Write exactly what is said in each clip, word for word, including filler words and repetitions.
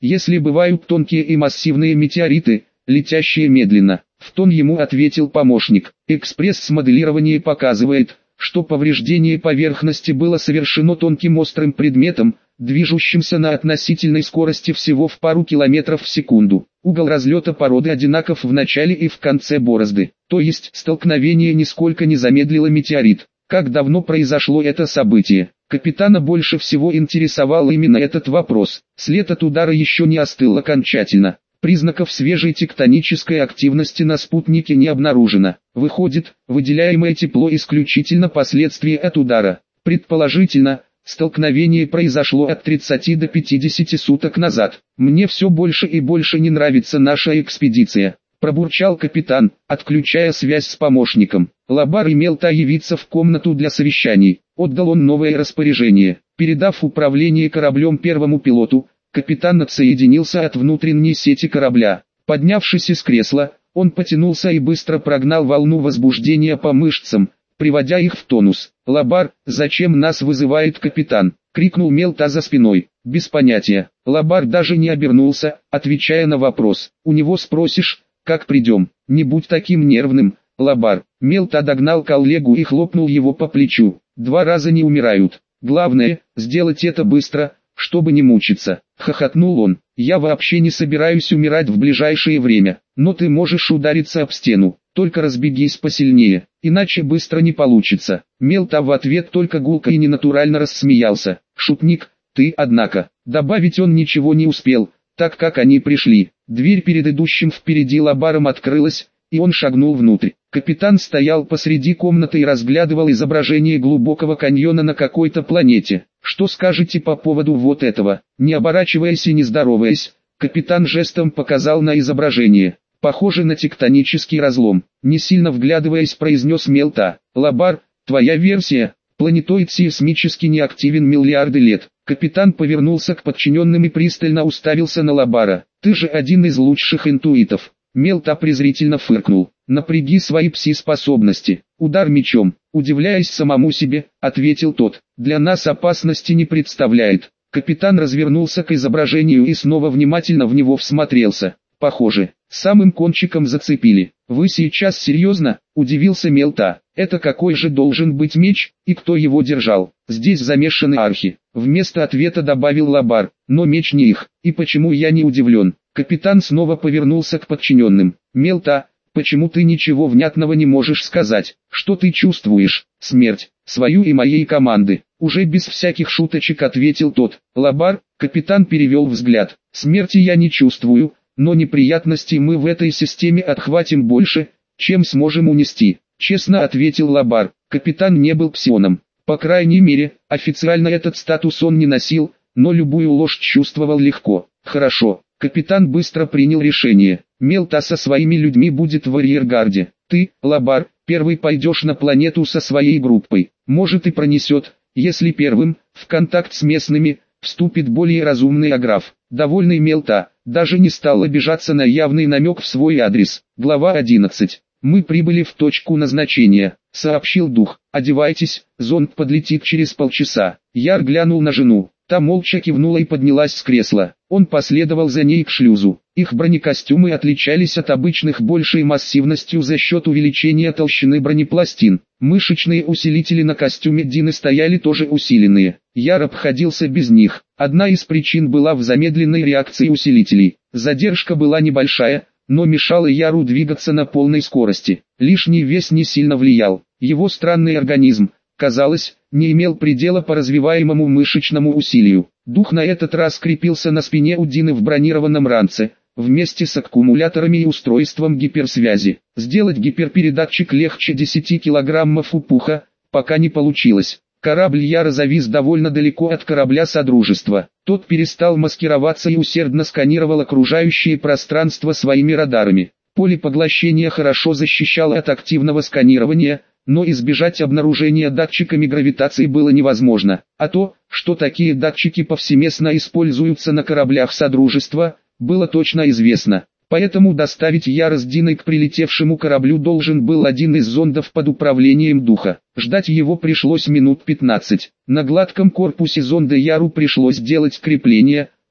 если бывают тонкие и массивные метеориты, летящие медленно. В тон ему ответил помощник. Экспресс-смоделирование показывает, что повреждение поверхности было совершено тонким острым предметом, движущимся на относительной скорости всего в пару километров в секунду. Угол разлета породы одинаков в начале и в конце борозды, то есть столкновение нисколько не замедлило метеорит. Как давно произошло это событие? Капитана больше всего интересовал именно этот вопрос. След от удара еще не остыл окончательно. Признаков свежей тектонической активности на спутнике не обнаружено. Выходит, выделяемое тепло исключительно последствия от удара. Предположительно, столкновение произошло от тридцати до пятидесяти суток назад. Мне все больше и больше не нравится наша экспедиция, пробурчал капитан, отключая связь с помощником. Лабар имел та явиться в комнату для совещаний. Отдал он новое распоряжение. Передав управление кораблем первому пилоту, капитан отсоединился от внутренней сети корабля. Поднявшись из кресла, он потянулся и быстро прогнал волну возбуждения по мышцам, приводя их в тонус. «Лабар, зачем нас вызывает капитан?» — крикнул Мелта за спиной. «Без понятия». Лабар даже не обернулся, отвечая на вопрос. «У него спросишь, как придем?» «Не будь таким нервным, Лабар». Мелта догнал коллегу и хлопнул его по плечу. «Два раза не умирают. Главное, сделать это быстро, чтобы не мучиться», — хохотнул он. «Я вообще не собираюсь умирать в ближайшее время, но ты можешь удариться об стену, только разбегись посильнее, иначе быстро не получится». Мелта в ответ только гулко и ненатурально рассмеялся. «Шутник, ты, однако». Добавить он ничего не успел, так как они пришли. Дверь перед идущим впереди Лабаром открылась, и он шагнул внутрь. Капитан стоял посреди комнаты и разглядывал изображение глубокого каньона на какой-то планете. «Что скажете по поводу вот этого?» Не оборачиваясь и не здороваясь, капитан жестом показал на изображение. «Похоже на тектонический разлом», не сильно вглядываясь, произнес Мелта. «Лабар, твоя версия?» Планетоид сейсмически неактивен миллиарды лет. Капитан повернулся к подчиненным и пристально уставился на Лабара. «Ты же один из лучших интуитов». Мелта презрительно фыркнул. «Напряги свои пси-способности. Удар мечом». Удивляясь самому себе, ответил тот. «Для нас опасности не представляет». Капитан развернулся к изображению и снова внимательно в него всмотрелся. «Похоже, самым кончиком зацепили». «Вы сейчас серьезно?» – удивился Мелта. «Это какой же должен быть меч, и кто его держал?» «Здесь замешаны архи», – вместо ответа добавил Лабар. «Но меч не их, и почему я не удивлен?» Капитан снова повернулся к подчиненным. «Мелта, почему ты ничего внятного не можешь сказать? Что ты чувствуешь?» «Смерть, свою и моей команды», – уже без всяких шуточек ответил тот. «Лабар», – капитан перевел взгляд. «Смерти я не чувствую, но неприятностей мы в этой системе отхватим больше, чем сможем унести», – честно ответил Лабар. Капитан не был псионом. По крайней мере, официально этот статус он не носил, но любую ложь чувствовал легко. «Хорошо». Капитан быстро принял решение. Мелта со своими людьми будет в арьергарде. Ты, Лабар, первый пойдешь на планету со своей группой. Может и пронесет, если первым, в контакт с местными, вступит более разумный Аграф. Довольный Мелта, даже не стал обижаться на явный намек в свой адрес. Глава одиннадцать. «Мы прибыли в точку назначения», — сообщил дух. «Одевайтесь, зонд подлетит через полчаса». Яр глянул на жену. Та молча кивнула и поднялась с кресла. Он последовал за ней к шлюзу. Их бронекостюмы отличались от обычных большей массивностью за счет увеличения толщины бронепластин. Мышечные усилители на костюме Дины стояли тоже усиленные. Яр обходился без них. Одна из причин была в замедленной реакции усилителей. Задержка была небольшая, но мешала Яру двигаться на полной скорости. Лишний вес не сильно влиял. Его странный организм, казалось, не имел предела по развиваемому мышечному усилию. Дух на этот раз крепился на спине у Дины в бронированном ранце, вместе с аккумуляторами и устройством гиперсвязи. Сделать гиперпередатчик легче десяти килограммов упуха, пока не получилось. Корабль Яра завис довольно далеко от корабля Содружества. Тот перестал маскироваться и усердно сканировал окружающее пространство своими радарами. Поле поглощения хорошо защищало от активного сканирования, но избежать обнаружения датчиками гравитации было невозможно. А то, что такие датчики повсеместно используются на кораблях Содружества, было точно известно. Поэтому доставить Яра с Диной к прилетевшему кораблю должен был один из зондов под управлением духа. Ждать его пришлось минут пятнадцать. На гладком корпусе зонда Яру пришлось делать крепление,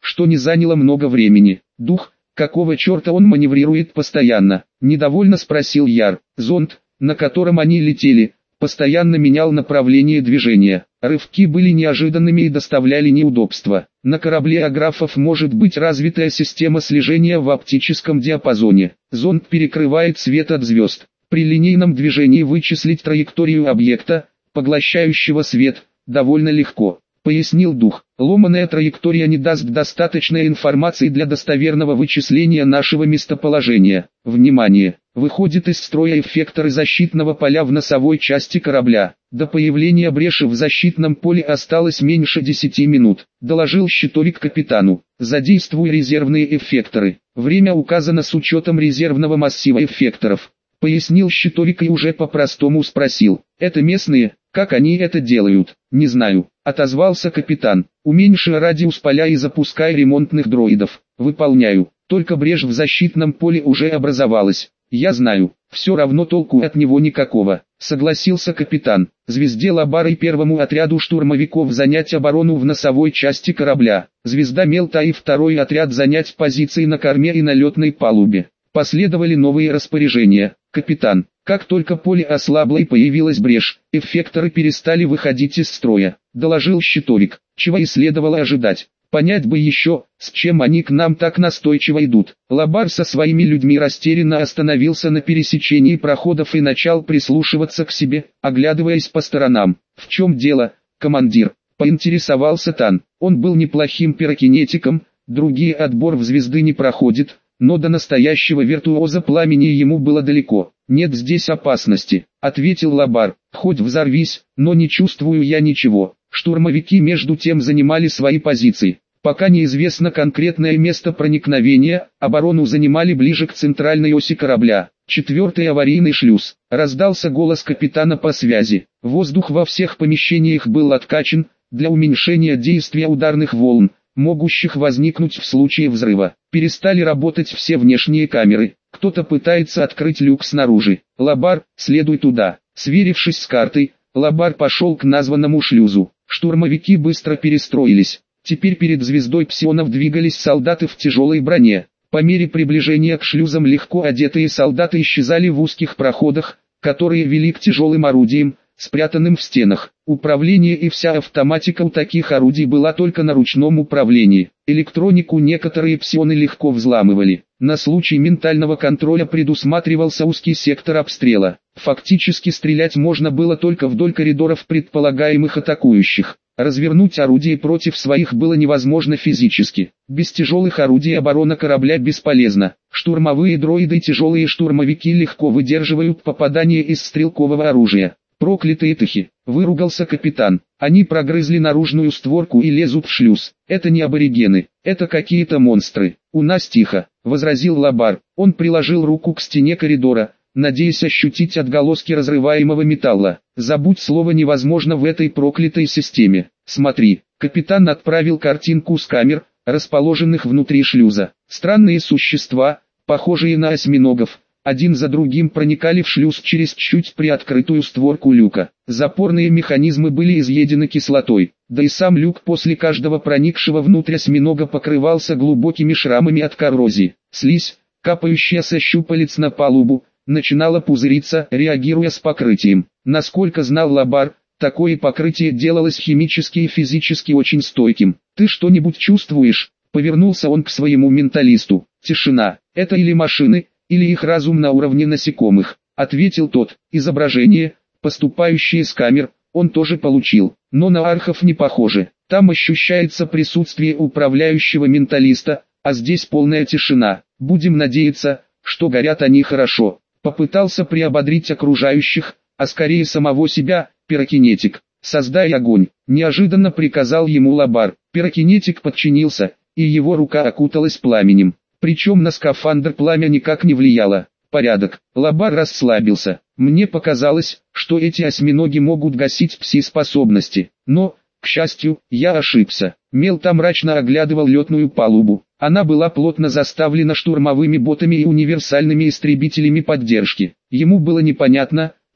что не заняло много времени. Дух, какого черта он маневрирует постоянно? Недовольно спросил Яр. Зонд, на котором они летели, постоянно менял направление движения. Рывки были неожиданными и доставляли неудобства. На корабле аграфов может быть развитая система слежения в оптическом диапазоне. Зонд перекрывает свет от звезд. При линейном движении вычислить траекторию объекта, поглощающего свет, довольно легко, пояснил дух. Ломаная траектория не даст достаточной информации для достоверного вычисления нашего местоположения. Внимание! Выходит из строя эффекторы защитного поля в носовой части корабля. До появления бреши в защитном поле осталось меньше десяти минут, доложил щитовик капитану. Задействуй резервные эффекторы. Время указано с учетом резервного массива эффекторов, пояснил щитовик и уже по-простому спросил. Это местные? Как они это делают? Не знаю, отозвался капитан. Уменьши радиус поля и запускай ремонтных дроидов. Выполняю. Только брешь в защитном поле уже образовалась. Я знаю, все равно толку от него никакого, согласился капитан. Звезде Лабара и первому отряду штурмовиков занять оборону в носовой части корабля. Звезда Мелта и второй отряд занять позиции на корме и на летной палубе. Последовали новые распоряжения. Капитан, как только поле ослабло и появилась брешь, эффекторы перестали выходить из строя, доложил щитовик. Чего и следовало ожидать. Понять бы еще, с чем они к нам так настойчиво идут. Лабар со своими людьми растерянно остановился на пересечении проходов и начал прислушиваться к себе, оглядываясь по сторонам. В чем дело, командир? Поинтересовался Тан. Он был неплохим пирокинетиком, другие отбор в звезды не проходит, но до настоящего виртуоза пламени ему было далеко. «Нет здесь опасности», — ответил Лабар. «Хоть взорвись, но не чувствую я ничего». Штурмовики между тем занимали свои позиции. Пока неизвестно конкретное место проникновения, оборону занимали ближе к центральной оси корабля. Четвертый аварийный шлюз. Раздался голос капитана по связи. Воздух во всех помещениях был откачан, для уменьшения действия ударных волн, могущих возникнуть в случае взрыва. Перестали работать все внешние камеры. Кто-то пытается открыть люк снаружи. Лабар, следуй туда. Сверившись с картой, Лабар пошел к названному шлюзу. Штурмовики быстро перестроились. Теперь перед звездой псионов двигались солдаты в тяжелой броне. По мере приближения к шлюзам легко одетые солдаты исчезали в узких проходах, которые вели к тяжелым орудиям, спрятанным в стенах. Управление и вся автоматика у таких орудий была только на ручном управлении. Электронику некоторые псионы легко взламывали. На случай ментального контроля предусматривался узкий сектор обстрела. Фактически стрелять можно было только вдоль коридоров предполагаемых атакующих. Развернуть орудие против своих было невозможно физически. Без тяжелых орудий оборона корабля бесполезна. Штурмовые дроиды и тяжелые штурмовики легко выдерживают попадание из стрелкового оружия. «Проклятые тахи!» — выругался капитан. «Они прогрызли наружную створку и лезут в шлюз. Это не аборигены, это какие-то монстры». «У нас тихо», — возразил Лабар. Он приложил руку к стене коридора, надеясь ощутить отголоски разрываемого металла. «Забудь слово невозможно в этой проклятой системе. Смотри». Капитан отправил картинку с камер, расположенных внутри шлюза. Странные существа, похожие на осьминогов, один за другим проникали в шлюз через чуть приоткрытую створку люка. Запорные механизмы были изъедены кислотой, да и сам люк после каждого проникшего внутрь осьминога покрывался глубокими шрамами от коррозии. Слизь, капающая со щупалец на палубу, начинала пузыриться, реагируя с покрытием. Насколько знал Лабар, такое покрытие делалось химически и физически очень стойким. «Ты что-нибудь чувствуешь?» — повернулся он к своему менталисту. «Тишина. Это или машины, или их разум на уровне насекомых», — ответил тот. «Изображение, поступающее с камер, он тоже получил, но на архов не похоже. Там ощущается присутствие управляющего менталиста, а здесь полная тишина. Будем надеяться, что горят они хорошо». Попытался приободрить окружающих, а скорее самого себя, пирокинетик. «Создай огонь», — неожиданно приказал ему Лабар. Пирокинетик подчинился, и его рука окуталась пламенем. Причем на скафандр пламя никак не влияло. Порядок. Лабар расслабился. Мне показалось, что эти осьминоги могут гасить пси-способности. Но, к счастью, я ошибся. Мелта мрачно оглядывал летную палубу. Она была плотно заставлена штурмовыми ботами и универсальными истребителями поддержки. Ему было непонятно,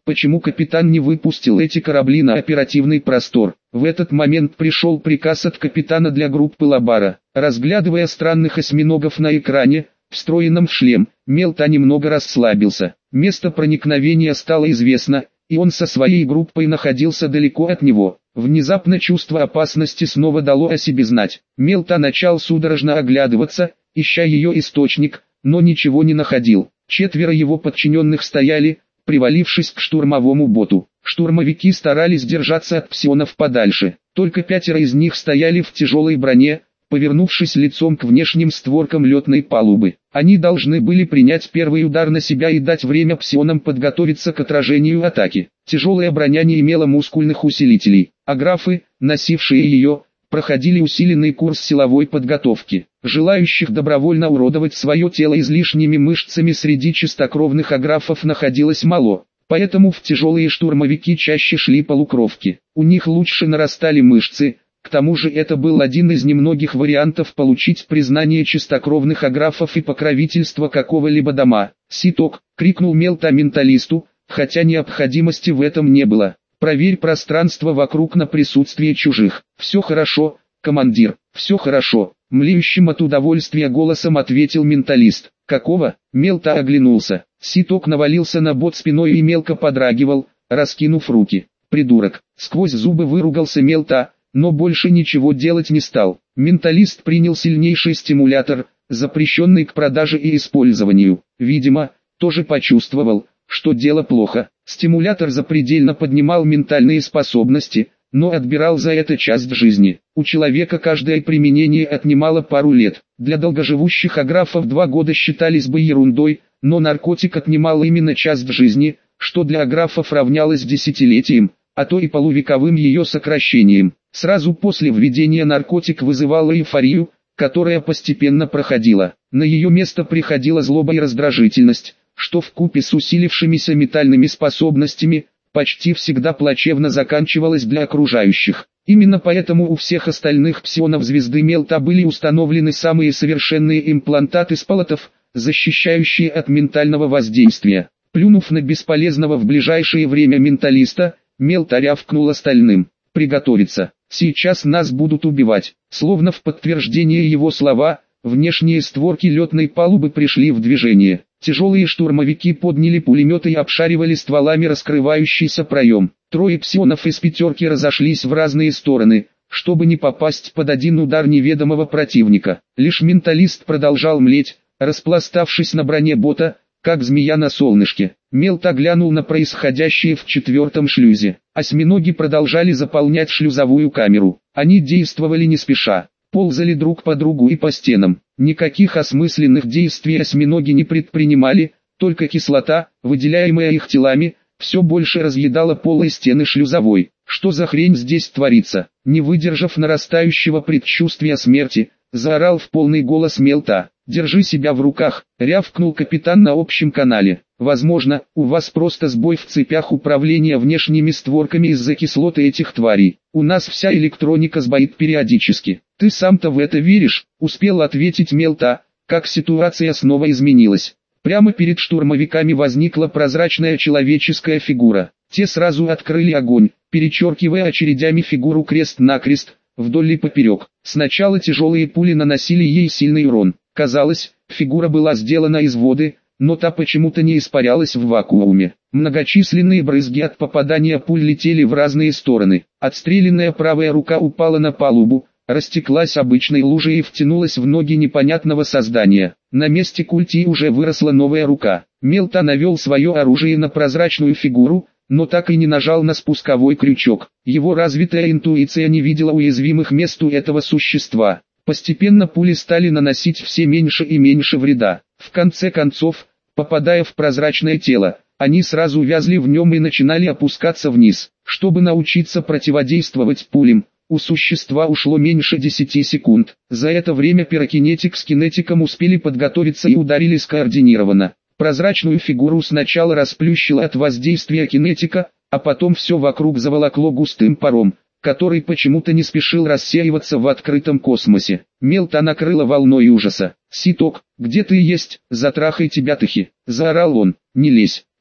Почему капитан не выпустил эти корабли на оперативный простор? В этот момент пришел приказ от капитана для группы Лабара. Разглядывая странных осьминогов на экране, встроенном в шлем, Мелта немного расслабился. Место проникновения стало известно, и он со своей группой находился далеко от него. Внезапно чувство опасности снова дало о себе знать. Мелта начал судорожно оглядываться, ища ее источник, но ничего не находил. Четверо его подчиненных стояли, привалившись к штурмовому боту. Штурмовики старались держаться от псионов подальше. Только пятеро из них стояли в тяжелой броне, повернувшись лицом к внешним створкам летной палубы. Они должны были принять первый удар на себя и дать время псионам подготовиться к отражению атаки. Тяжелая броня не имела мускульных усилителей, а графы, носившие ее, проходили усиленный курс силовой подготовки. Желающих добровольно уродовать свое тело излишними мышцами среди чистокровных аграфов находилось мало, поэтому в тяжелые штурмовики чаще шли полукровки. У них лучше нарастали мышцы, к тому же это был один из немногих вариантов получить признание чистокровных аграфов и покровительство какого-либо дома. «Ситок!» — крикнул Мелта менталисту, хотя необходимости в этом не было. «Проверь пространство вокруг на присутствие чужих». «Все хорошо, командир, все хорошо», — млеющим от удовольствия голосом ответил менталист. «Какого?» — Мелта оглянулся. Ситок навалился на бот спиной и мелко подрагивал, раскинув руки. «Придурок!» — сквозь зубы выругался Мелта, но больше ничего делать не стал. Менталист принял сильнейший стимулятор, запрещенный к продаже и использованию. Видимо, тоже почувствовал, что дело плохо. Стимулятор запредельно поднимал ментальные способности, но отбирал за это часть жизни. У человека каждое применение отнимало пару лет. Для долгоживущих аграфов два года считались бы ерундой, но наркотик отнимал именно часть жизни, что для аграфов равнялось десятилетиям, а то и полувековым ее сокращением. Сразу после введения наркотик вызывал эйфорию, которая постепенно проходила. На ее место приходила злоба и раздражительность, что вкупе с усилившимися ментальными способностями, почти всегда плачевно заканчивалось для окружающих. Именно поэтому у всех остальных псионов звезды Мелта были установлены самые совершенные имплантаты спалотов, защищающие от ментального воздействия. Плюнув на бесполезного в ближайшее время менталиста, Мелта рявкнул остальным: «Приготовиться, сейчас нас будут убивать». Словно в подтверждение его слова, внешние створки летной палубы пришли в движение. Тяжелые штурмовики подняли пулеметы и обшаривали стволами раскрывающийся проем. Трое псионов из пятерки разошлись в разные стороны, чтобы не попасть под один удар неведомого противника. Лишь менталист продолжал млеть, распластавшись на броне бота, как змея на солнышке. Мелта глянул на происходящее в четвертом шлюзе. Осьминоги продолжали заполнять шлюзовую камеру. Они действовали не спеша, ползали друг по другу и по стенам. Никаких осмысленных действий осьминоги не предпринимали, только кислота, выделяемая их телами, все больше разъедала пол и стены шлюзовой. Что за хрень здесь творится? Не выдержав нарастающего предчувствия смерти, заорал в полный голос Мелта. «Держи себя в руках», — рявкнул капитан на общем канале. «Возможно, у вас просто сбой в цепях управления внешними створками из-за кислоты этих тварей. У нас вся электроника сбоит периодически». «Ты сам-то в это веришь?» — успел ответить Мелта, как ситуация снова изменилась. Прямо перед штурмовиками возникла прозрачная человеческая фигура. Те сразу открыли огонь, перечеркивая очередями фигуру крест-накрест, вдоль и поперек. Сначала тяжелые пули наносили ей сильный урон. Казалось, фигура была сделана из воды, но та почему-то не испарялась в вакууме. Многочисленные брызги от попадания пуль летели в разные стороны. Отстрелянная правая рука упала на палубу, растеклась обычной лужей и втянулась в ноги непонятного создания. На месте культи уже выросла новая рука. Мелта навел свое оружие на прозрачную фигуру, но так и не нажал на спусковой крючок. Его развитая интуиция не видела уязвимых мест у этого существа. Постепенно пули стали наносить все меньше и меньше вреда. В конце концов, попадая в прозрачное тело, они сразу вязли в нем и начинали опускаться вниз. Чтобы научиться противодействовать пулям, у существа ушло меньше десяти секунд. За это время пирокинетик с кинетиком успели подготовиться и ударили скоординированно. Прозрачную фигуру сначала расплющило от воздействия кинетика, а потом все вокруг заволокло густым паром, который почему-то не спешил рассеиваться в открытом космосе. Мелта накрыла волной ужаса. «Ситок, где ты есть? Затрахай тебя тахи!» — заорал он. «Не лезь!»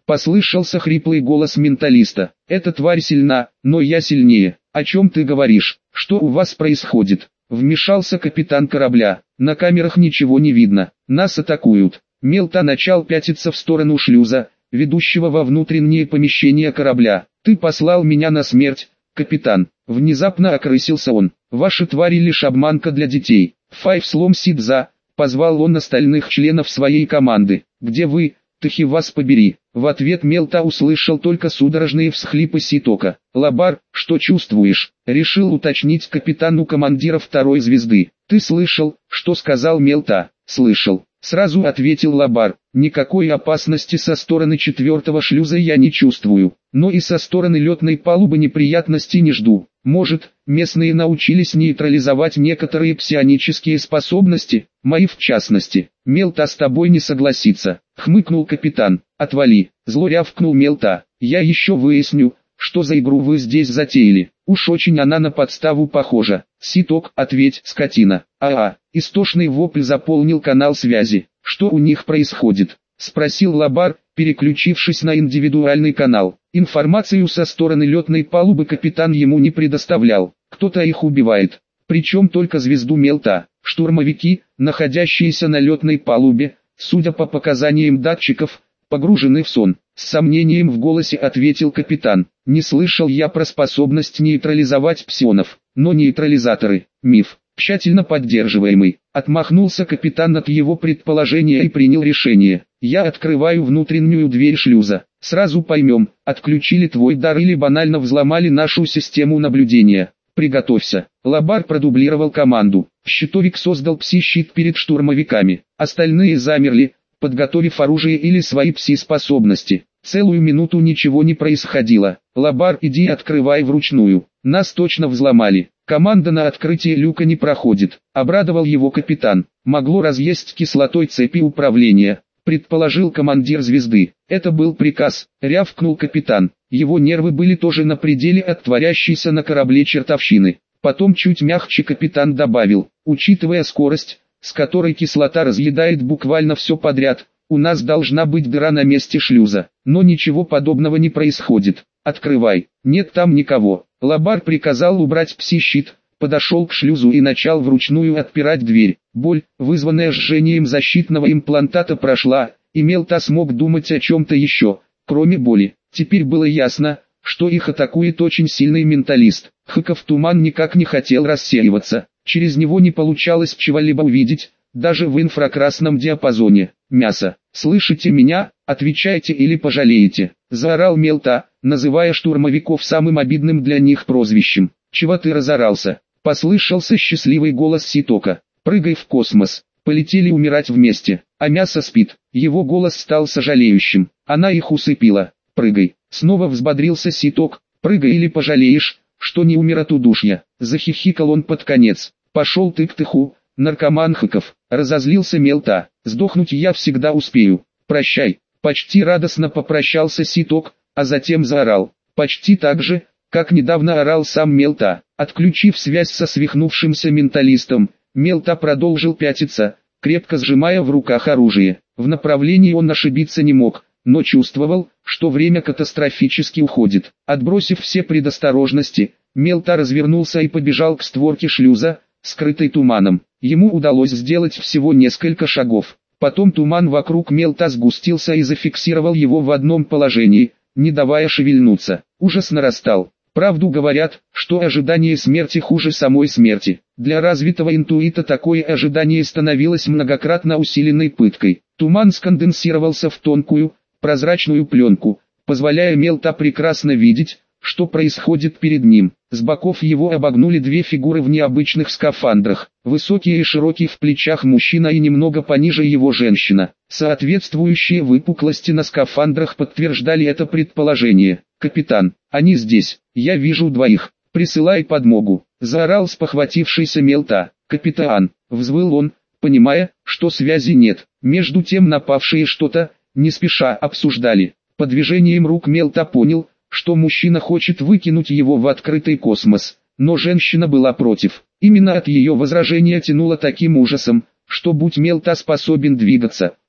Послышался хриплый голос менталиста. Эта тварь сильна, но я сильнее. О чем ты говоришь? Что у вас происходит? Вмешался капитан корабля. На камерах ничего не видно. Нас атакуют. Мелта начал пятиться в сторону шлюза, ведущего во внутренние помещения корабля. Ты послал меня на смерть, капитан. Внезапно окрысился он. Ваши твари лишь обманка для детей. Файв слом Сидза, позвал он остальных членов своей команды. Где вы, Тахи вас побери? В ответ Мелта услышал только судорожные всхлипы Ситока. Лабар, что чувствуешь? Решил уточнить капитан у командира второй звезды. Ты слышал, что сказал Мелта? Слышал. Сразу ответил Лабар. Никакой опасности со стороны четвертого шлюза я не чувствую, но и со стороны летной палубы неприятностей не жду. Может, местные научились нейтрализовать некоторые псионические способности, мои в частности. Мелта с тобой не согласится, хмыкнул капитан. Отвали, зло рявкнул Мелта. Я еще выясню, что за игру вы здесь затеяли. Уж очень она на подставу похожа. Ситок, ответь, скотина. А-а, истошный вопль заполнил канал связи. Что у них происходит? Спросил Лабар, переключившись на индивидуальный канал. Информацию со стороны летной палубы капитан ему не предоставлял. Кто-то их убивает. Причем только звезду Мелта. Штурмовики, находящиеся на летной палубе, судя по показаниям датчиков, погружены в сон. С сомнением в голосе ответил капитан. Не слышал я про способность нейтрализовать псионов, но нейтрализаторы – миф, тщательно поддерживаемый. Отмахнулся капитан от его предположения и принял решение. Я открываю внутреннюю дверь шлюза. Сразу поймем, отключили твой дар или банально взломали нашу систему наблюдения. Приготовься. Лабар продублировал команду. Щитовик создал пси-щит перед штурмовиками. Остальные замерли, подготовив оружие или свои пси-способности. Целую минуту ничего не происходило. Лабар, иди открывай вручную. Нас точно взломали. Команда на открытие люка не проходит. Обрадовал его капитан. Могло разъесть кислотой цепи управления, предположил командир звезды. Это был приказ, рявкнул капитан. Его нервы были тоже на пределе от творящейся на корабле чертовщины. Потом чуть мягче капитан добавил, учитывая скорость, с которой кислота разъедает буквально все подряд, у нас должна быть дыра на месте шлюза, но ничего подобного не происходит. Открывай. Нет там никого. Лабар приказал убрать пси-щит, подошел к шлюзу и начал вручную отпирать дверь. Боль, вызванная жжением защитного имплантата, прошла, и Мелта смог думать о чем-то еще, кроме боли. Теперь было ясно, что их атакует очень сильный менталист. Хыков туман никак не хотел рассеиваться, через него не получалось чего-либо увидеть, даже в инфракрасном диапазоне. «Мясо, слышите меня? Отвечайте или пожалеете!» – заорал Мелта, называя штурмовиков самым обидным для них прозвищем. «Чего ты разорался?» – послышался счастливый голос Ситока. «Прыгай в космос, полетели умирать вместе, а мясо спит». Его голос стал сожалеющим. Она их усыпила. «Прыгай!» – снова взбодрился Ситок. «Прыгай или пожалеешь, что не умер от удушья!» – захихикал он под конец. «Пошел ты к тыху, наркоман Хыков!» – разозлился Мелта. «Сдохнуть я всегда успею. Прощай!» Почти радостно попрощался Ситок, а затем заорал. Почти так же, как недавно орал сам Мелта. Отключив связь со свихнувшимся менталистом, Мелта продолжил пятиться, крепко сжимая в руках оружие. В направлении он ошибиться не мог, но чувствовал, что время катастрофически уходит. Отбросив все предосторожности, Мелта развернулся и побежал к створке шлюза, скрытой туманом. Ему удалось сделать всего несколько шагов. Потом туман вокруг Мелта сгустился и зафиксировал его в одном положении, не давая шевельнуться. Ужас нарастал. Правду говорят, что ожидание смерти хуже самой смерти. Для развитого интуита такое ожидание становилось многократно усиленной пыткой. Туман сконденсировался в тонкую, прозрачную пленку, позволяя Мелта прекрасно видеть, что происходит перед ним. С боков его обогнули две фигуры в необычных скафандрах. Высокий и широкий в плечах мужчина и немного пониже его женщина. Соответствующие выпуклости на скафандрах подтверждали это предположение. «Капитан, они здесь, я вижу двоих, присылай подмогу», — заорал спохватившийся Мелта. «Капитан», — взвыл он, понимая, что связи нет. Между тем напавшие что-то, не спеша, обсуждали. По движениям рук Мелта понял, что мужчина хочет выкинуть его в открытый космос, но женщина была против. Именно от ее возражения тянуло таким ужасом, что будь Мелта способен двигаться,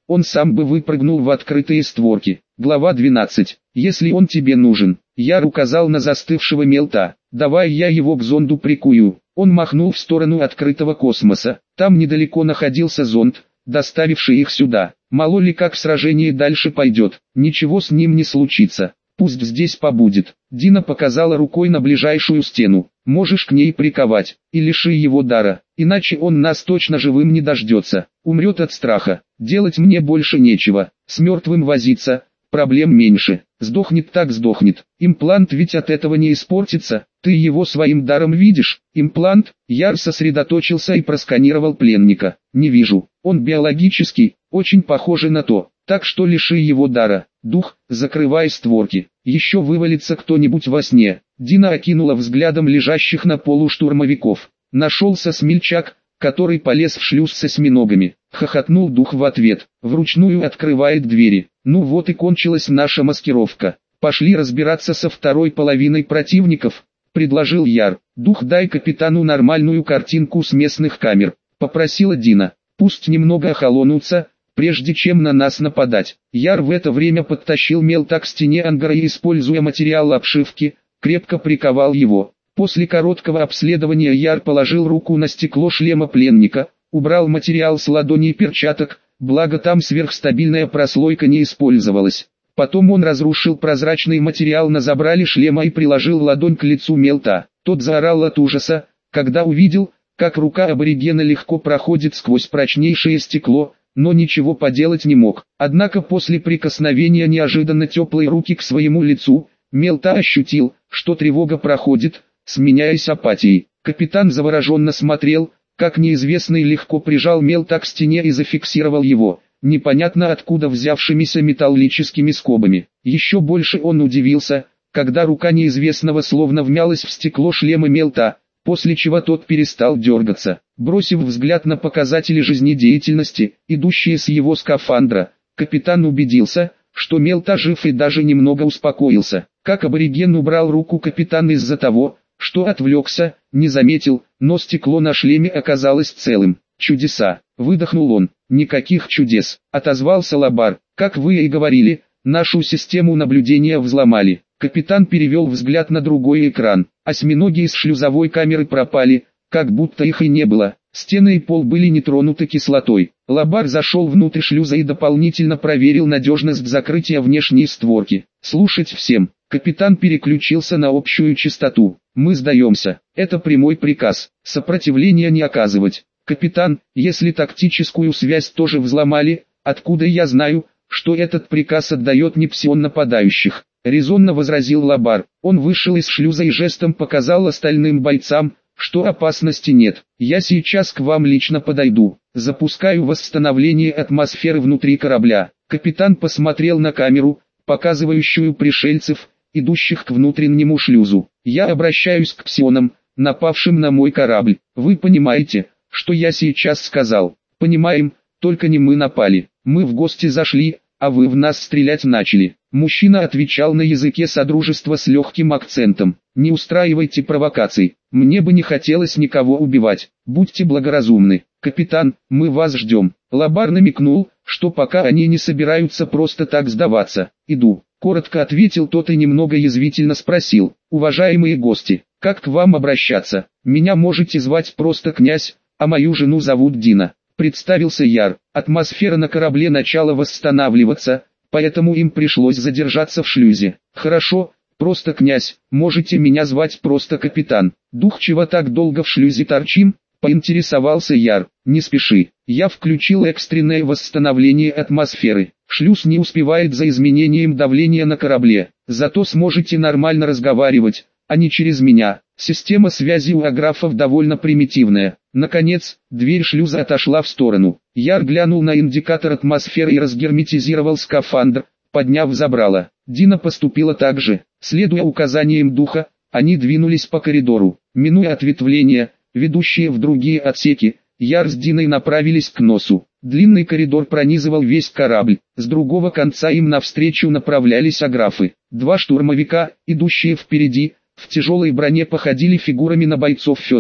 он сам бы выпрыгнул в открытые створки. Глава двенадцать. Если он тебе нужен, Яр указал на застывшего Мелта. Давай я его к зонду прикую. Он махнул в сторону открытого космоса. Там недалеко находился зонд, доставивший их сюда. Мало ли как сражение дальше пойдет, ничего с ним не случится. Пусть здесь побудет. Дина показала рукой на ближайшую стену. Можешь к ней приковать, и лиши его дара, иначе он нас точно живым не дождется. Умрет от страха. Делать мне больше нечего. С мертвым возиться, проблем меньше. Сдохнет так сдохнет. Имплант ведь от этого не испортится. Ты его своим даром видишь? Имплант? Яр сосредоточился и просканировал пленника. Не вижу. Он биологический, очень похоже на то. Так что лиши его дара. Дух, закрывай створки. Еще вывалится кто-нибудь во сне. Дина окинула взглядом лежащих на полу штурмовиков. Нашелся смельчак, который полез в шлюз с осьминогами. Хохотнул дух в ответ. Вручную открывает двери. Ну вот и кончилась наша маскировка. Пошли разбираться со второй половиной противников, предложил Яр. Дух, дай капитану нормальную картинку с местных камер, попросила Дина. Пусть немного охолонутся, прежде чем на нас нападать. Яр в это время подтащил Мелта к стене ангара и, используя материал обшивки, крепко приковал его. После короткого обследования Яр положил руку на стекло шлема пленника, убрал материал с ладони и перчаток, благо там сверхстабильная прослойка не использовалась. Потом он разрушил прозрачный материал на забрале шлема и приложил ладонь к лицу Мелта. Тот заорал от ужаса, когда увидел, как рука аборигена легко проходит сквозь прочнейшее стекло, но ничего поделать не мог. Однако после прикосновения неожиданно теплой руки к своему лицу, Мелта ощутил, что тревога проходит, сменяясь апатией. Капитан завороженно смотрел, как неизвестный легко прижал Мелта к стене и зафиксировал его, непонятно откуда взявшимися металлическими скобами. Еще больше он удивился, когда рука неизвестного словно вмялась в стекло шлема Мелта, после чего тот перестал дергаться. Бросив взгляд на показатели жизнедеятельности, идущие с его скафандра, капитан убедился, что Мелта жив и даже немного успокоился. Как абориген убрал руку капитан из-за того, что отвлекся, не заметил, но стекло на шлеме оказалось целым. «Чудеса!» — выдохнул он. «Никаких чудес!» — отозвался Лабар. «Как вы и говорили, нашу систему наблюдения взломали». Капитан перевел взгляд на другой экран. Осьминоги из шлюзовой камеры пропали, как будто их и не было. Стены и пол были не тронуты кислотой. Лабар зашел внутрь шлюза и дополнительно проверил надежность закрытия внешней створки. «Слушать всем!» Капитан переключился на общую частоту. «Мы сдаемся. Это прямой приказ. Сопротивления не оказывать. Капитан, если тактическую связь тоже взломали, откуда я знаю, что этот приказ отдает не псион нападающих?» Резонно возразил Лабар. Он вышел из шлюза и жестом показал остальным бойцам, что опасности нет. «Я сейчас к вам лично подойду. Запускаю восстановление атмосферы внутри корабля». Капитан посмотрел на камеру, показывающую пришельцев, идущих к внутреннему шлюзу. «Я обращаюсь к псионам, напавшим на мой корабль. Вы понимаете, что я сейчас сказал?» «Понимаем, только не мы напали. Мы в гости зашли, а вы в нас стрелять начали». Мужчина отвечал на языке содружества с легким акцентом. «Не устраивайте провокаций. Мне бы не хотелось никого убивать. Будьте благоразумны. Капитан, мы вас ждем». Лабар намекнул, что пока они не собираются просто так сдаваться. «Иду», — коротко ответил тот и немного язвительно спросил. «Уважаемые гости, как к вам обращаться? Меня можете звать просто князь, а мою жену зовут Дина». Представился Яр. Атмосфера на корабле начала восстанавливаться, поэтому им пришлось задержаться в шлюзе. «Хорошо, просто князь, можете меня звать просто капитан». «Дух, чего так долго в шлюзе торчим?» — поинтересовался Яр. «Не спеши, я включил экстренное восстановление атмосферы. Шлюз не успевает за изменением давления на корабле, зато сможете нормально разговаривать, а не через меня. Система связи у аграфов довольно примитивная». Наконец, дверь шлюза отошла в сторону. Яр глянул на индикатор атмосферы и разгерметизировал скафандр, подняв забрало. Дина поступила так же. Следуя указаниям духа, они двинулись по коридору. Минуя ответвления, ведущие в другие отсеки, Яр с Диной направились к носу. Длинный коридор пронизывал весь корабль. С другого конца им навстречу направлялись аграфы. Два штурмовика, идущие впереди, в тяжелой броне походили фигурами на бойцов Федора.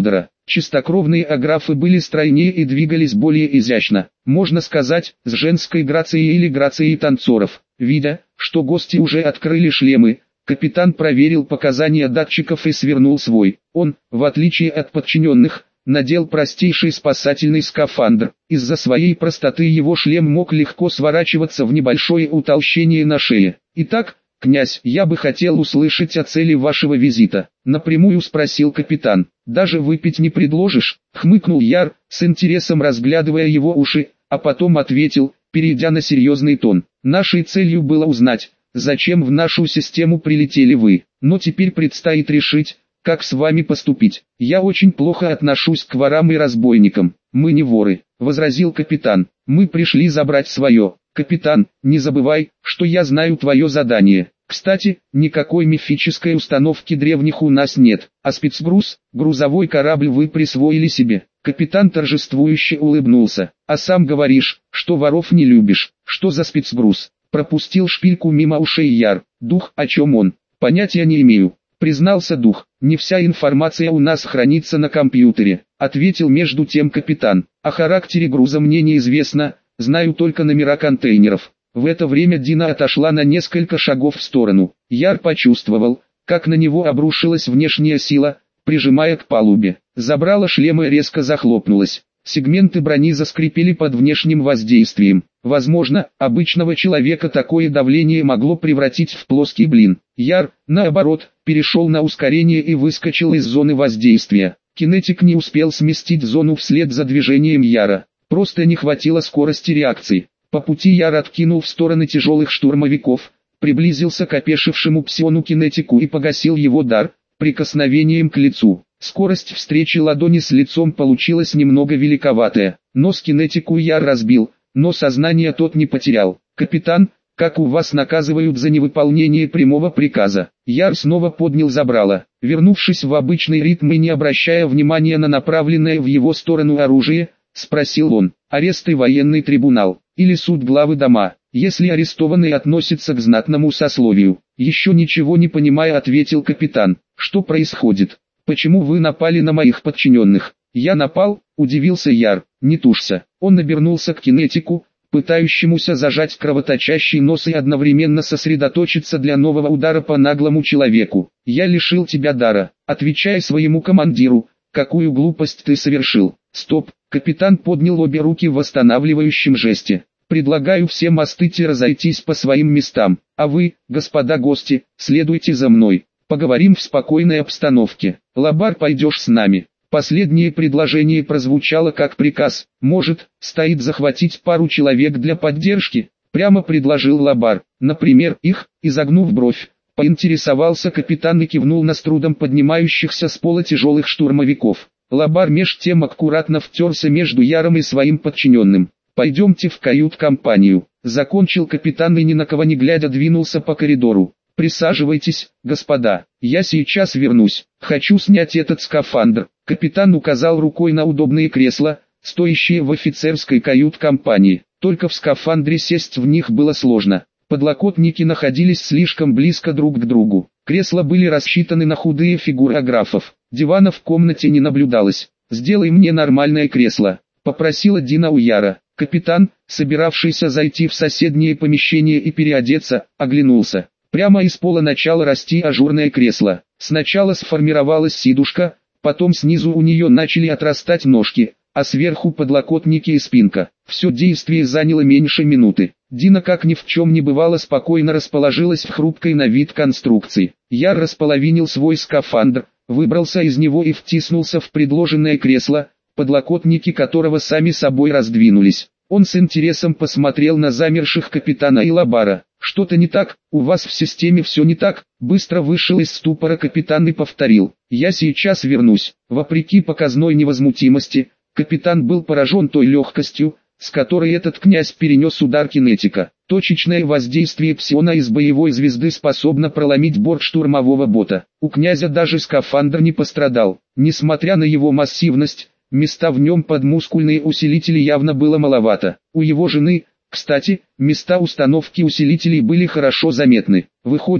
Чистокровные аграфы были стройнее и двигались более изящно, можно сказать, с женской грацией или грацией танцоров. Видя, что гости уже открыли шлемы, капитан проверил показания датчиков и свернул свой. Он, в отличие от подчиненных, надел простейший спасательный скафандр. Из-за своей простоты его шлем мог легко сворачиваться в небольшое утолщение на шее. «Итак, князь, я бы хотел услышать о цели вашего визита», — напрямую спросил капитан. «Даже выпить не предложишь?» — хмыкнул Яр, с интересом разглядывая его уши, а потом ответил, перейдя на серьезный тон. «Нашей целью было узнать, зачем в нашу систему прилетели вы, но теперь предстоит решить, как с вами поступить. Я очень плохо отношусь к ворам и разбойникам». «Мы не воры», — возразил капитан, — «мы пришли забрать свое». «Капитан, не забывай, что я знаю твое задание. Кстати, никакой мифической установки древних у нас нет, а спецгруз, грузовой корабль вы присвоили себе». Капитан торжествующе улыбнулся. «А сам говоришь, что воров не любишь. Что за спецгруз?» Пропустил шпильку мимо ушей Яр. «Дух, о чем он? Понятия не имею», признался дух. «Не вся информация у нас хранится на компьютере», ответил между тем капитан. «О характере груза мне неизвестно, знаю только номера контейнеров». В это время Дина отошла на несколько шагов в сторону. Яр почувствовал, как на него обрушилась внешняя сила, прижимая к палубе. Забрало шлема резко захлопнулось. Сегменты брони заскрипели под внешним воздействием. Возможно, обычного человека такое давление могло превратить в плоский блин. Яр, наоборот, перешел на ускорение и выскочил из зоны воздействия. Кинетик не успел сместить зону вслед за движением Яра. Просто не хватило скорости реакции. По пути Яр откинул в стороны тяжелых штурмовиков, приблизился к опешившему псиону-кинетику и погасил его дар, прикосновением к лицу. Скорость встречи ладони с лицом получилась немного великоватая, но с кинетику Яр разбил, но сознание тот не потерял. «Капитан, как у вас наказывают за невыполнение прямого приказа?» Яр снова поднял забрало. Вернувшись в обычный ритм и не обращая внимания на направленное в его сторону оружие, спросил он: «Арест и военный трибунал, или суд главы дома, если арестованный относится к знатному сословию?» «Еще ничего не понимая», ответил капитан. «Что происходит? Почему вы напали на моих подчиненных?» «Я напал?» – удивился Яр. «Не тушься». Он обернулся к кинетику, пытающемуся зажать кровоточащий нос и одновременно сосредоточиться для нового удара по наглому человеку. «Я лишил тебя дара. Отвечай своему командиру, какую глупость ты совершил». «Стоп!» – капитан поднял обе руки в восстанавливающем жесте. «Предлагаю всем остыть и разойтись по своим местам, а вы, господа гости, следуйте за мной. Поговорим в спокойной обстановке. Лабар, пойдешь с нами?» Последнее предложение прозвучало как приказ. «Может, стоит захватить пару человек для поддержки?» Прямо предложил Лабар. «Например, их?» Изогнув бровь, поинтересовался капитан и кивнул на с трудом поднимающихся с пола тяжелых штурмовиков. Лабар меж тем аккуратно втерся между Яром и своим подчиненным. «Пойдемте в кают-компанию», — закончил капитан и ни на кого не глядя двинулся по коридору. «Присаживайтесь, господа, я сейчас вернусь, хочу снять этот скафандр». Капитан указал рукой на удобные кресла, стоящие в офицерской кают-компании. Только в скафандре сесть в них было сложно. Подлокотники находились слишком близко друг к другу. Кресла были рассчитаны на худые фигуры аграфов. Дивана в комнате не наблюдалось. «Сделай мне нормальное кресло», — попросила Дина у Яра. Капитан, собиравшийся зайти в соседнее помещение и переодеться, оглянулся. Прямо из пола начало расти ажурное кресло. Сначала сформировалась сидушка, потом снизу у нее начали отрастать ножки, а сверху подлокотники и спинка. Все действие заняло меньше минуты. Дина, как ни в чем не бывало, спокойно расположилась в хрупкой на вид конструкции. Яр располовинил свой скафандр, выбрался из него и втиснулся в предложенное кресло, подлокотники которого сами собой раздвинулись. Он с интересом посмотрел на замерших капитана и Лабара. «Что-то не так, у вас в системе все не так», быстро вышел из ступора капитан и повторил: «Я сейчас вернусь». Вопреки показной невозмутимости, капитан был поражен той легкостью, с которой этот князь перенес удар кинетика. Точечное воздействие псиона из боевой звезды способно проломить борт штурмового бота. У князя даже скафандр не пострадал. Несмотря на его массивность, места в нем под мускульные усилители явно было маловато. У его жены, кстати, места установки усилителей были хорошо заметны. Выходит,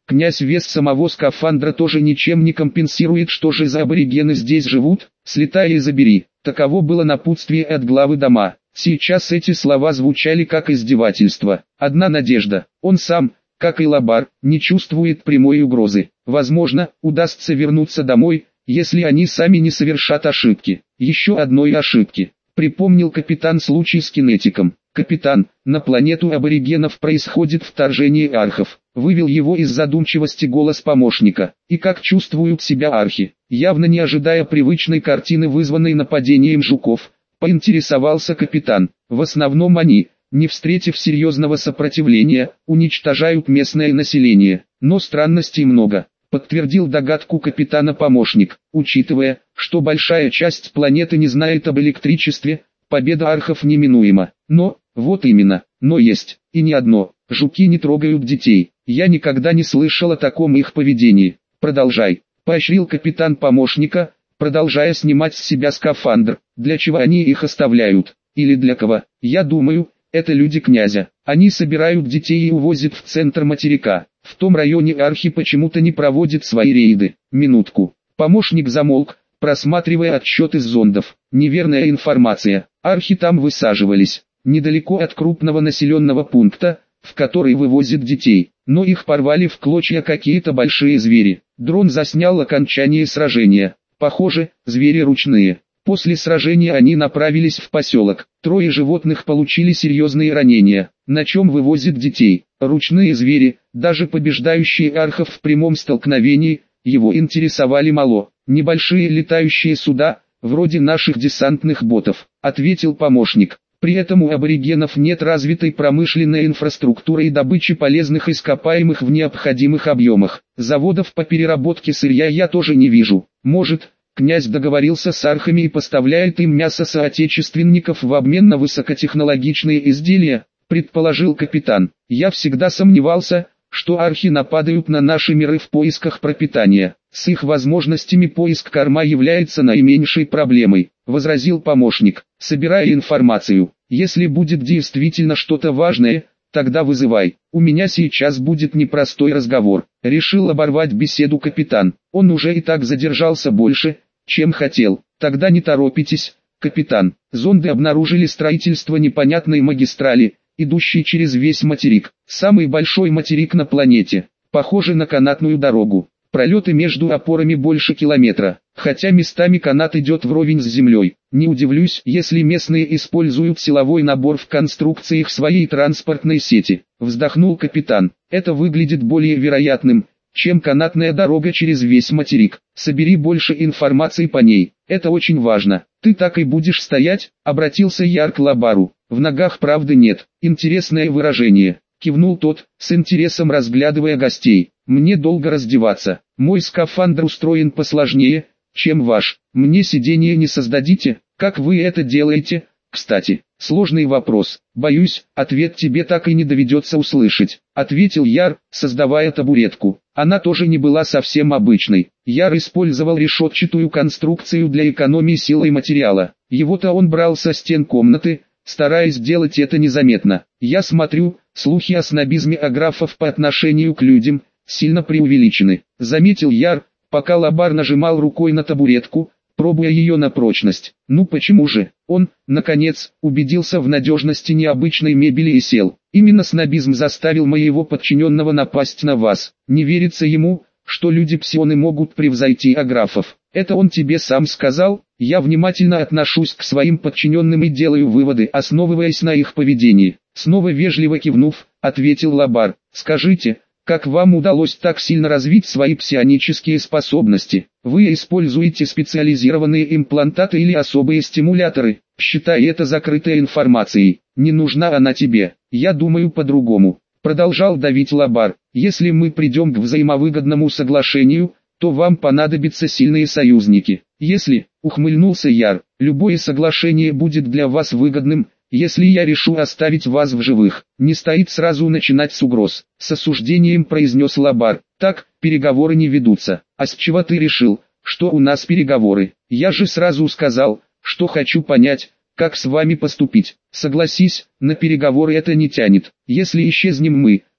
Князь вес самого скафандра тоже ничем не компенсирует, что же за аборигены здесь живут, слетай и забери. Таково было напутствие от главы дома. Сейчас эти слова звучали как издевательство. Одна надежда, он сам, как и Лабар, не чувствует прямой угрозы. Возможно, удастся вернуться домой, если они сами не совершат ошибки. Еще одной ошибки. Припомнил капитан случай с кинетиком. «Капитан, на планету аборигенов происходит вторжение архов», вывел его из задумчивости голос помощника. «И как чувствуют себя архи?» Явно не ожидая привычной картины, вызванной нападением жуков, поинтересовался капитан. «В основном они, не встретив серьезного сопротивления, уничтожают местное население. Но странностей много», подтвердил догадку капитана помощник. «Учитывая, что большая часть планеты не знает об электричестве, победа архов неминуема. Но, вот именно, но есть, и не одно, жуки не трогают детей. Я никогда не слышал о таком их поведении. Продолжай», поощрил капитан помощника, продолжая снимать с себя скафандр. «Для чего они их оставляют? Или для кого? Я думаю, это люди князя. Они собирают детей и увозят в центр материка. В том районе архи почему-то не проводят свои рейды». Минутку. Помощник замолк, просматривая отчет из зондов. Неверная информация. Архи там высаживались, недалеко от крупного населенного пункта, в который вывозят детей. Но их порвали в клочья какие-то большие звери. Дрон заснял окончание сражения. Похоже, звери ручные. После сражения они направились в поселок. Трое животных получили серьезные ранения. На чем вывозят детей? Ручные звери, даже побеждающие архов в прямом столкновении, его интересовали мало. Небольшие летающие суда, вроде наших десантных ботов, ответил помощник. При этом у аборигенов нет развитой промышленной инфраструктуры и добычи полезных ископаемых в необходимых объемах. Заводов по переработке сырья я тоже не вижу. Может, князь договорился с архами и поставляет им мясо соотечественников в обмен на высокотехнологичные изделия, предположил капитан. Я всегда сомневался, что архи нападают на наши миры в поисках пропитания. С их возможностями поиск корма является наименьшей проблемой, возразил помощник, собирая информацию. Если будет действительно что-то важное, тогда вызывай. У меня сейчас будет непростой разговор. Решил оборвать беседу капитан. Он уже и так задержался больше, чем хотел. Тогда не торопитесь, капитан. Зонды обнаружили строительство непонятной магистрали, идущей через весь материк. Самый большой материк на планете. Похоже на канатную дорогу. Пролеты между опорами больше километра, хотя местами канат идет вровень с землей. Не удивлюсь, если местные используют силовой набор в конструкциях своей транспортной сети. Вздохнул капитан. Это выглядит более вероятным, чем канатная дорога через весь материк. Собери больше информации по ней. Это очень важно. Ты так и будешь стоять, обратился Яр к Лабару. В ногах правды нет. Интересное выражение. Кивнул тот, с интересом разглядывая гостей. Мне долго раздеваться. Мой скафандр устроен посложнее, чем ваш. Мне сиденье не создадите? Как вы это делаете? Кстати, сложный вопрос. Боюсь, ответ тебе так и не доведется услышать. Ответил Яр, создавая табуретку. Она тоже не была совсем обычной. Яр использовал решетчатую конструкцию для экономии силы и материала. Его-то он брал со стен комнаты, стараясь сделать это незаметно. Я смотрю, слухи о снобизме аграфов по отношению к людям сильно преувеличены, заметил Яр, пока Лабар нажимал рукой на табуретку, пробуя ее на прочность. Ну почему же? Он, наконец, убедился в надежности необычной мебели и сел. Именно снобизм заставил моего подчиненного напасть на вас. Не верится ему, что люди-псионы могут превзойти аграфов. Это он тебе сам сказал? Я внимательно отношусь к своим подчиненным и делаю выводы, основываясь на их поведении. Снова вежливо кивнув, ответил Лабар. Скажите, как вам удалось так сильно развить свои псионические способности? Вы используете специализированные имплантаты или особые стимуляторы? Считай это закрытой информацией. Не нужна она тебе. Я думаю по-другому. Продолжал давить Лабар. Если мы придем к взаимовыгодному соглашению, то вам понадобятся сильные союзники. Если, ухмыльнулся Яр, любое соглашение будет для вас выгодным, если я решу оставить вас в живых. Не стоит сразу начинать с угроз. С осуждением произнес Лабар. Так, переговоры не ведутся. А с чего ты решил, что у нас переговоры? Я же сразу сказал, что хочу понять, как с вами поступить. Согласись, на переговоры это не тянет. Если исчезнем мы,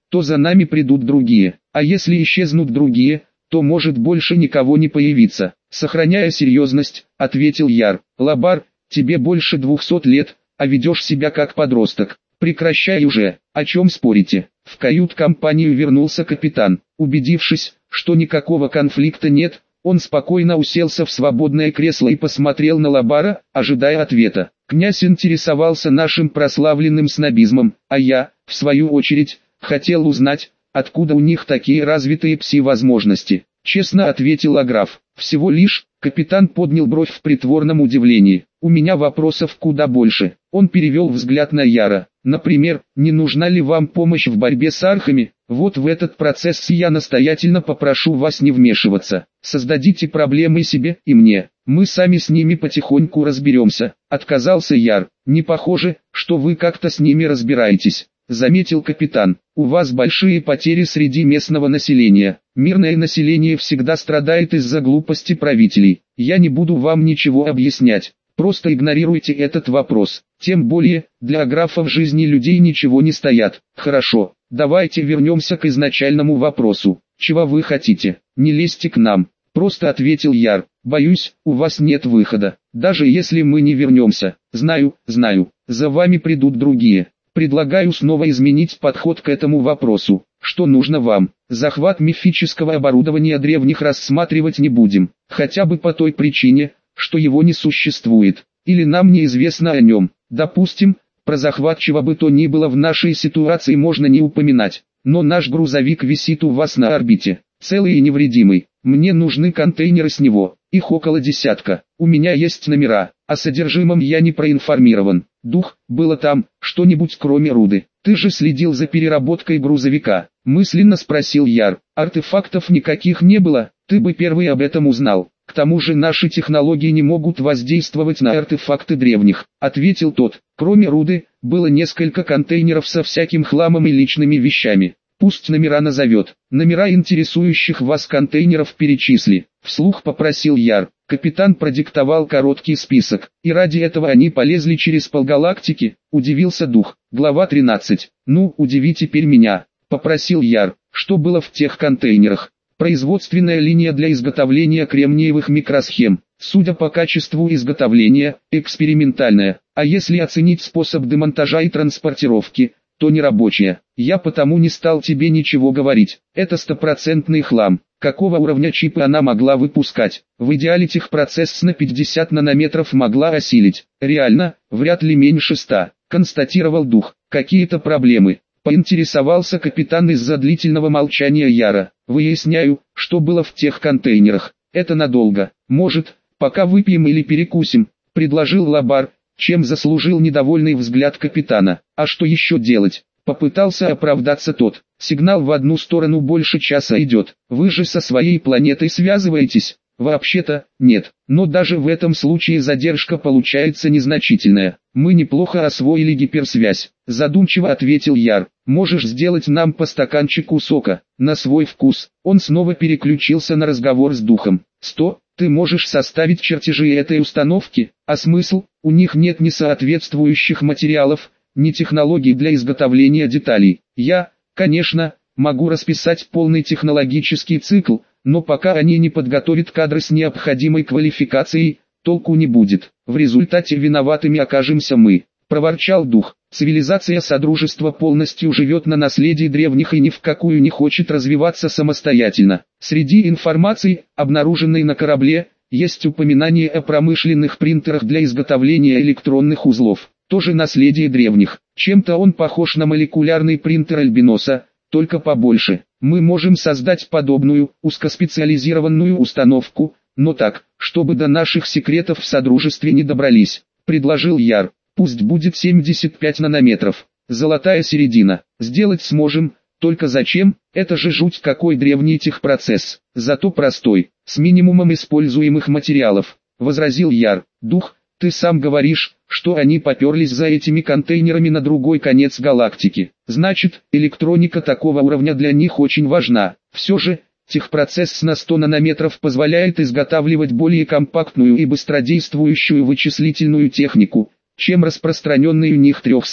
то за нами придут другие, а если исчезнут другие, то может больше никого не появиться. Сохраняя серьезность, ответил Яр. Лабар, тебе больше двухсот лет, а ведешь себя как подросток. Прекращай уже, о чем спорите? В кают-компанию вернулся капитан. Убедившись, что никакого конфликта нет, он спокойно уселся в свободное кресло и посмотрел на Лабара, ожидая ответа. Князь интересовался нашим прославленным снобизмом, а я, в свою очередь, хотел узнать, откуда у них такие развитые пси-возможности. Честно ответил Аграф. Всего лишь, капитан поднял бровь в притворном удивлении. У меня вопросов куда больше. Он перевел взгляд на Яра. Например, не нужна ли вам помощь в борьбе с архами? Вот в этот процесс я настоятельно попрошу вас не вмешиваться. Создадите проблемы себе и мне. Мы сами с ними потихоньку разберемся. Отказался Яр. Не похоже, что вы как-то с ними разбираетесь. Заметил капитан. У вас большие потери среди местного населения. Мирное население всегда страдает из-за глупости правителей. Я не буду вам ничего объяснять. Просто игнорируйте этот вопрос. Тем более, для Аграфа в жизни людей ничего не стоят. Хорошо, давайте вернемся к изначальному вопросу. Чего вы хотите? Не лезьте к нам. Просто ответил Яр. Боюсь, у вас нет выхода. Даже если мы не вернемся. Знаю, знаю. За вами придут другие. Предлагаю снова изменить подход к этому вопросу. Что нужно вам? Захват мифического оборудования древних рассматривать не будем. Хотя бы по той причине, что его не существует. Или нам неизвестно о нем. Допустим, про захват чего бы то ни было в нашей ситуации можно не упоминать. Но наш грузовик висит у вас на орбите. Целый и невредимый. Мне нужны контейнеры с него. Их около десятка. У меня есть номера. О содержимом я не проинформирован. Дух, было там что-нибудь кроме руды? Ты же следил за переработкой грузовика. Мысленно спросил Яр. Артефактов никаких не было, ты бы первый об этом узнал. К тому же наши технологии не могут воздействовать на артефакты древних, ответил тот. Кроме руды, было несколько контейнеров со всяким хламом и личными вещами. Пусть номера назовет. Номера интересующих вас контейнеров перечисли. Вслух попросил Яр. Капитан продиктовал короткий список, и ради этого они полезли через полгалактики, удивился дух. Глава тринадцать. Ну, удиви теперь меня, попросил Яр. Что было в тех контейнерах? Производственная линия для изготовления кремниевых микросхем. Судя по качеству изготовления, экспериментальная. А если оценить способ демонтажа и транспортировки, то не рабочая. Я потому не стал тебе ничего говорить. Это стопроцентный хлам. Какого уровня чипы она могла выпускать? В идеале техпроцесс на пятьдесят нанометров могла осилить. Реально, вряд ли меньше ста. Констатировал дух. Какие-то проблемы. Поинтересовался капитан из-за длительного молчания Яра. Выясняю, что было в тех контейнерах. Это надолго. Может, пока выпьем или перекусим, предложил Лабар, чем заслужил недовольный взгляд капитана. А что еще делать? Попытался оправдаться тот. Сигнал в одну сторону больше часа идет. Вы же со своей планетой связываетесь? Вообще-то, нет. Но даже в этом случае задержка получается незначительная. Мы неплохо освоили гиперсвязь. Задумчиво ответил Яр. Можешь сделать нам по стаканчику сока, на свой вкус. Он снова переключился на разговор с духом. Сто, ты можешь составить чертежи этой установки? А смысл? У них нет ни соответствующих материалов, ни технологий для изготовления деталей. Я, конечно, могу расписать полный технологический цикл, но пока они не подготовят кадры с необходимой квалификацией, толку не будет. В результате виноватыми окажемся мы. Проворчал дух. Цивилизация Содружества полностью живет на наследии древних и ни в какую не хочет развиваться самостоятельно. Среди информации, обнаруженной на корабле, есть упоминание о промышленных принтерах для изготовления электронных узлов. Тоже наследие древних. Чем-то он похож на молекулярный принтер Альбиноса, только побольше. Мы можем создать подобную, узкоспециализированную установку, но так, чтобы до наших секретов в Содружестве не добрались, предложил Яр. Пусть будет семьдесят пять нанометров. Золотая середина. Сделать сможем, только зачем? Это же жуть какой древний техпроцесс. Зато простой, с минимумом используемых материалов, возразил Яр. Дух, ты сам говоришь, что они поперлись за этими контейнерами на другой конец галактики. Значит, электроника такого уровня для них очень важна. Все же, техпроцесс на сто нанометров позволяет изготавливать более компактную и быстродействующую вычислительную технику, чем распространенный у них трехсотый.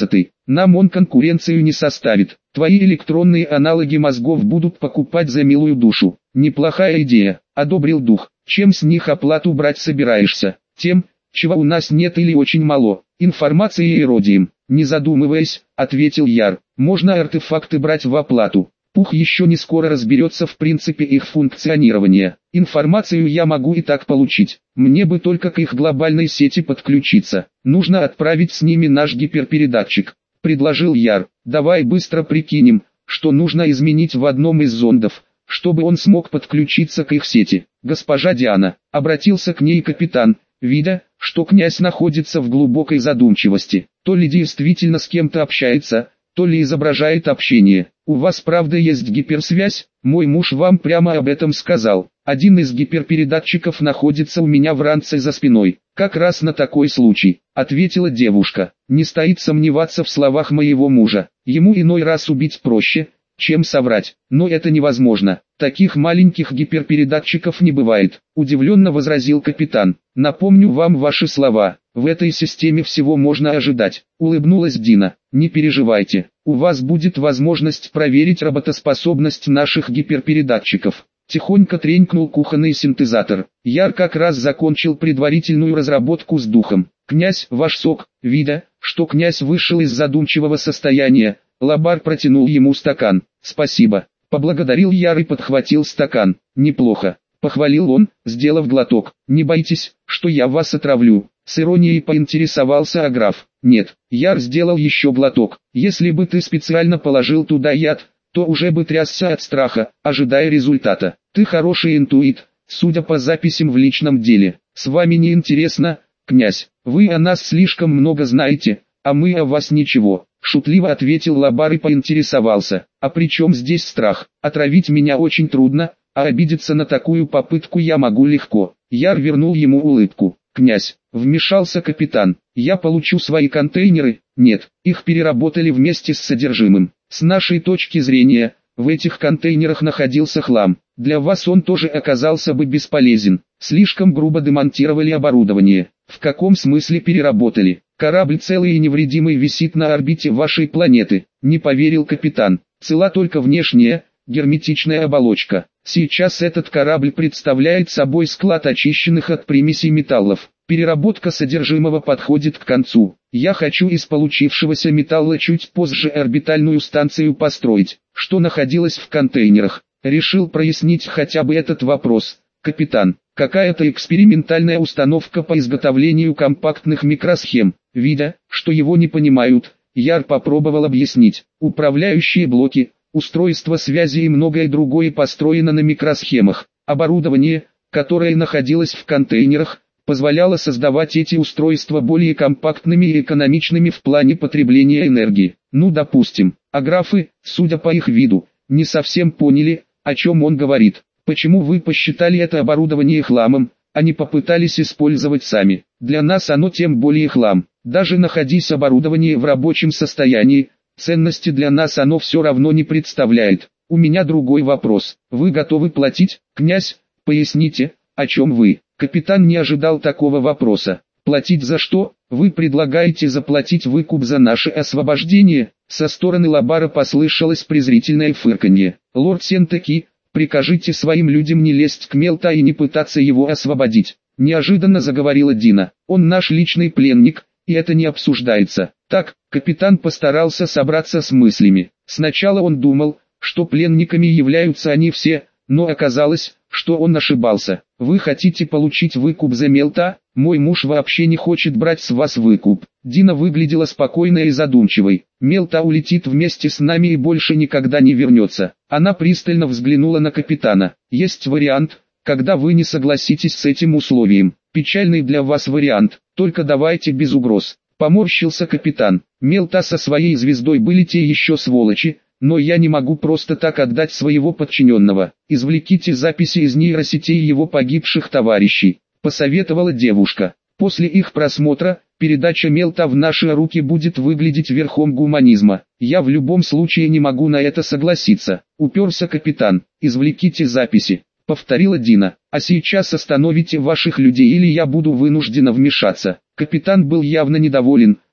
Нам он конкуренцию не составит. Твои электронные аналоги мозгов будут покупать за милую душу. Неплохая идея, одобрил дух. Чем с них оплату брать собираешься? Тем, чего у нас нет или очень мало. Информацией и родием. Не задумываясь, ответил Яр. Можно артефакты брать в оплату. Пух еще не скоро разберется в принципе их функционирования. Информацию я могу и так получить. Мне бы только к их глобальной сети подключиться. Нужно отправить с ними наш гиперпередатчик. Предложил Яр. Давай быстро прикинем, что нужно изменить в одном из зондов, чтобы он смог подключиться к их сети. Госпожа Диана, обратился к ней капитан, видя, что князь находится в глубокой задумчивости. То ли действительно с кем-то общается, то ли изображает общение. У вас правда есть гиперсвязь? Мой муж вам прямо об этом сказал. Один из гиперпередатчиков находится у меня в ранце за спиной. Как раз на такой случай, ответила девушка. Не стоит сомневаться в словах моего мужа. Ему иной раз убить проще, чем соврать. Но это невозможно. Таких маленьких гиперпередатчиков не бывает. Удивленно возразил капитан. Напомню вам ваши слова. В этой системе всего можно ожидать. Улыбнулась Дина. Не переживайте. У вас будет возможность проверить работоспособность наших гиперпередатчиков. Тихонько тренькнул кухонный синтезатор. Яр как раз закончил предварительную разработку с духом. Князь, ваш сок. Видя, что князь вышел из задумчивого состояния, Лабар протянул ему стакан. Спасибо. Поблагодарил Яр и подхватил стакан. Неплохо. Похвалил он, сделав глоток. Не бойтесь, что я вас отравлю. С иронией поинтересовался Аграф. Нет, Яр сделал еще глоток. Если бы ты специально положил туда яд, то уже бы трясся от страха, ожидая результата. Ты хороший интуит, судя по записям в личном деле. С вами не интересно, князь. Вы о нас слишком много знаете, а мы о вас ничего. Шутливо ответил Лабар и поинтересовался. А при чем здесь страх? Отравить меня очень трудно, а обидеться на такую попытку я могу легко. Яр вернул ему улыбку. Князь, вмешался капитан, я получу свои контейнеры? Нет, их переработали вместе с содержимым. С нашей точки зрения, в этих контейнерах находился хлам. Для вас он тоже оказался бы бесполезен. Слишком грубо демонтировали оборудование. В каком смысле переработали? Корабль целый и невредимый висит на орбите вашей планеты. Не поверил капитан. Цела только внешняя, герметичная оболочка. Сейчас этот корабль представляет собой склад очищенных от примесей металлов. Переработка содержимого подходит к концу. Я хочу из получившегося металла чуть позже орбитальную станцию построить, что находилось в контейнерах. Решил прояснить хотя бы этот вопрос. Капитан, какая-то экспериментальная установка по изготовлению компактных микросхем. Видя, что его не понимают, Яр попробовал объяснить. Управляющие блоки, устройство связи и многое другое построено на микросхемах. Оборудование, которое находилось в контейнерах, позволяло создавать эти устройства более компактными и экономичными в плане потребления энергии. Ну допустим, а графы, судя по их виду, не совсем поняли, о чем он говорит. Почему вы посчитали это оборудование хламом, а не попытались использовать сами? Для нас оно тем более хлам. Даже находясь оборудование в рабочем состоянии, ценности для нас оно все равно не представляет. У меня другой вопрос. Вы готовы платить, князь? Поясните, о чем вы? Капитан не ожидал такого вопроса. Платить за что? Вы предлагаете заплатить выкуп за наше освобождение? Со стороны Лабара послышалось презрительное фырканье. Лорд Сентеки, прикажите своим людям не лезть к Мелта и не пытаться его освободить. Неожиданно заговорила Дина. Он наш личный пленник, и это не обсуждается. Так, капитан постарался собраться с мыслями. Сначала он думал, что пленниками являются они все, но оказалось, что он ошибался. Вы хотите получить выкуп за Мелта? Мой муж вообще не хочет брать с вас выкуп. Дина выглядела спокойной и задумчивой. Мелта улетит вместе с нами и больше никогда не вернется. Она пристально взглянула на капитана. Есть вариант, когда вы не согласитесь с этим условием. Печальный для вас вариант, только давайте без угроз. Поморщился капитан. Мелта со своей звездой были те еще сволочи, но я не могу просто так отдать своего подчиненного. Извлеките записи из нейросетей его погибших товарищей, посоветовала девушка. После их просмотра, передача Мелта в наши руки будет выглядеть верхом гуманизма. Я в любом случае не могу на это согласиться. Уперся капитан. Извлеките записи, повторила Дина. А сейчас остановите ваших людей или я буду вынуждена вмешаться. Капитан был явно недоволен,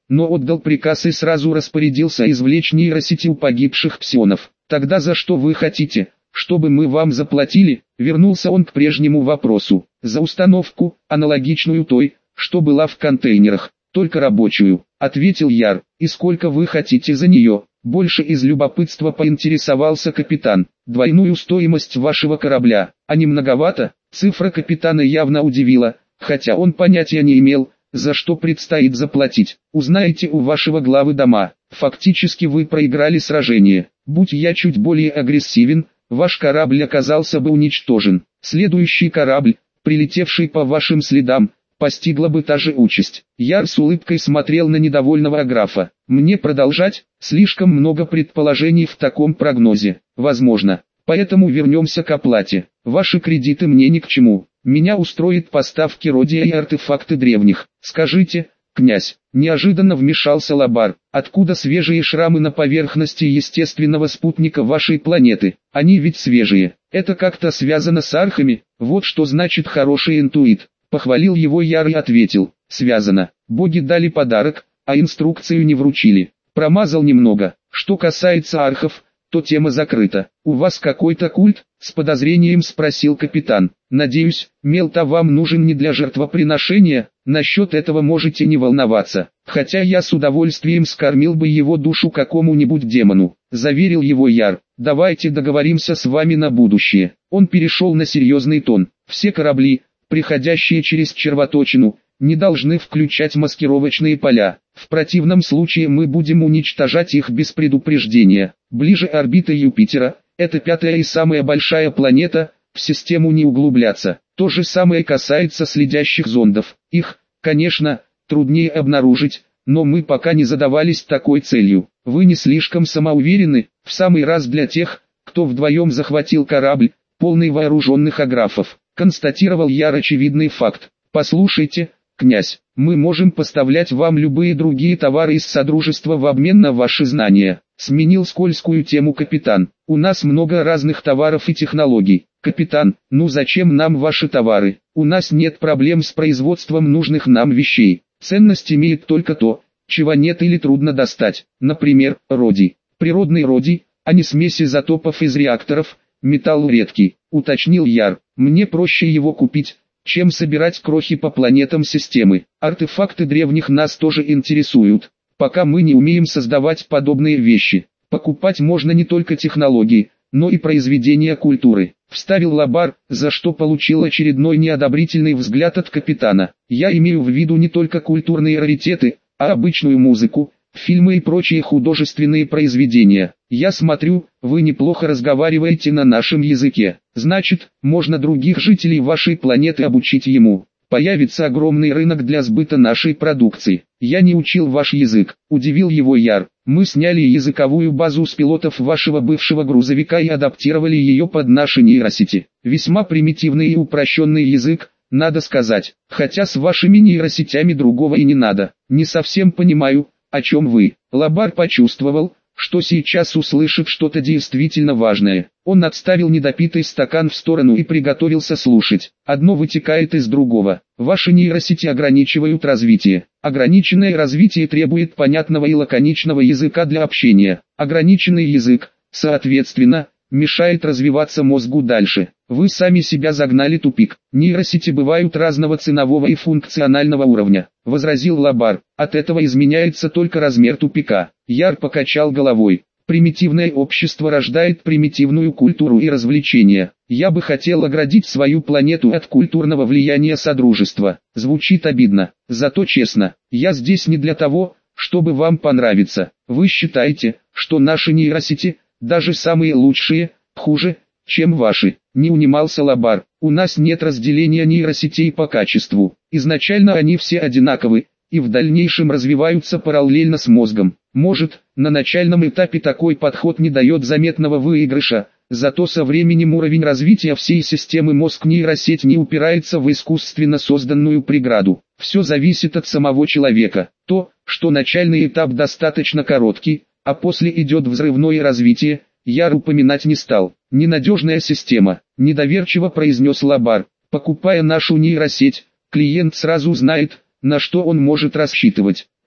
но отдал приказ и сразу распорядился извлечь нейросети у погибших псионов. Тогда за что вы хотите, чтобы мы вам заплатили? Вернулся он к прежнему вопросу. За установку, аналогичную той, что была в контейнерах, только рабочую, ответил Яр. И сколько вы хотите за нее? Больше из любопытства поинтересовался капитан. Двойную стоимость вашего корабля, а не многовато? Цифра капитана явно удивила, хотя он понятия не имел, за что предстоит заплатить. Узнаете у вашего главы дома. Фактически вы проиграли сражение. Будь я чуть более агрессивен, ваш корабль оказался бы уничтожен. Следующий корабль, прилетевший по вашим следам, постигла бы та же участь. Яр с улыбкой смотрел на недовольного графа. Мне продолжать? Слишком много предположений в таком прогнозе. Возможно. Поэтому вернемся к оплате. Ваши кредиты мне ни к чему. Меня устроит поставки родия и артефакты древних. Скажите, князь, неожиданно вмешался Лабар, откуда свежие шрамы на поверхности естественного спутника вашей планеты? Они ведь свежие. Это как-то связано с архами? Вот что значит хороший интуит. Похвалил его Яр и ответил, связано. Боги дали подарок, а инструкцию не вручили. Промазал немного. Что касается архов, то тема закрыта. У вас какой-то культ? С подозрением спросил капитан. Надеюсь, мел-то вам нужен не для жертвоприношения, насчет этого можете не волноваться. Хотя я с удовольствием скормил бы его душу какому-нибудь демону, заверил его Яр. Давайте договоримся с вами на будущее. Он перешел на серьезный тон. Все корабли, приходящие через червоточину, не должны включать маскировочные поля. В противном случае мы будем уничтожать их без предупреждения. Ближе орбиты Юпитера, это пятая и самая большая планета, в систему не углубляться. То же самое касается следящих зондов. Их, конечно, труднее обнаружить, но мы пока не задавались такой целью. Вы не слишком самоуверены, в самый раз для тех, кто вдвоем захватил корабль, полный вооруженных аграфов. Констатировал Яр очевидный факт. Послушайте, князь, мы можем поставлять вам любые другие товары из Содружества в обмен на ваши знания. Сменил скользкую тему капитан. У нас много разных товаров и технологий. Капитан, ну зачем нам ваши товары? У нас нет проблем с производством нужных нам вещей. Ценность имеет только то, чего нет или трудно достать. Например, родий. Природный родий, а не смесь изотопов из реакторов. Металл редкий, уточнил Яр. Мне проще его купить, чем собирать крохи по планетам системы. Артефакты древних нас тоже интересуют. Пока мы не умеем создавать подобные вещи. Покупать можно не только технологии, но и произведения культуры. Вставил Лабар, за что получил очередной неодобрительный взгляд от капитана. Я имею в виду не только культурные раритеты, а обычную музыку, фильмы и прочие художественные произведения. Я смотрю, вы неплохо разговариваете на нашем языке. Значит, можно других жителей вашей планеты обучить ему. Появится огромный рынок для сбыта нашей продукции. Я не учил ваш язык, удивил его Яр. Мы сняли языковую базу с пилотов вашего бывшего грузовика и адаптировали ее под наши нейросети. Весьма примитивный и упрощенный язык, надо сказать. Хотя с вашими нейросетями другого и не надо. Не совсем понимаю, о чем вы. Лабар почувствовал, что сейчас услышит что-то действительно важное. Он отставил недопитый стакан в сторону и приготовился слушать. Одно вытекает из другого. Ваши нейросети ограничивают развитие. Ограниченное развитие требует понятного и лаконичного языка для общения. Ограниченный язык, соответственно, мешает развиваться мозгу дальше. Вы сами себя загнали в тупик. Нейросети бывают разного ценового и функционального уровня, возразил Лабар. От этого изменяется только размер тупика. Яр покачал головой. Примитивное общество рождает примитивную культуру и развлечения. Я бы хотел оградить свою планету от культурного влияния Содружества. Звучит обидно, зато честно. Я здесь не для того, чтобы вам понравиться. Вы считаете, что наши нейросети, даже самые лучшие, хуже, чем ваши? Не унимался Лабар. У нас нет разделения нейросетей по качеству. Изначально они все одинаковы, и в дальнейшем развиваются параллельно с мозгом. Может, на начальном этапе такой подход не дает заметного выигрыша, зато со временем уровень развития всей системы мозг-нейросеть не упирается в искусственно созданную преграду. Все зависит от самого человека. То, что начальный этап достаточно короткий, а после идет взрывное развитие, Яр упоминать не стал. Ненадежная система, недоверчиво произнес Лабар. Покупая нашу нейросеть, клиент сразу знает, на что он может рассчитывать.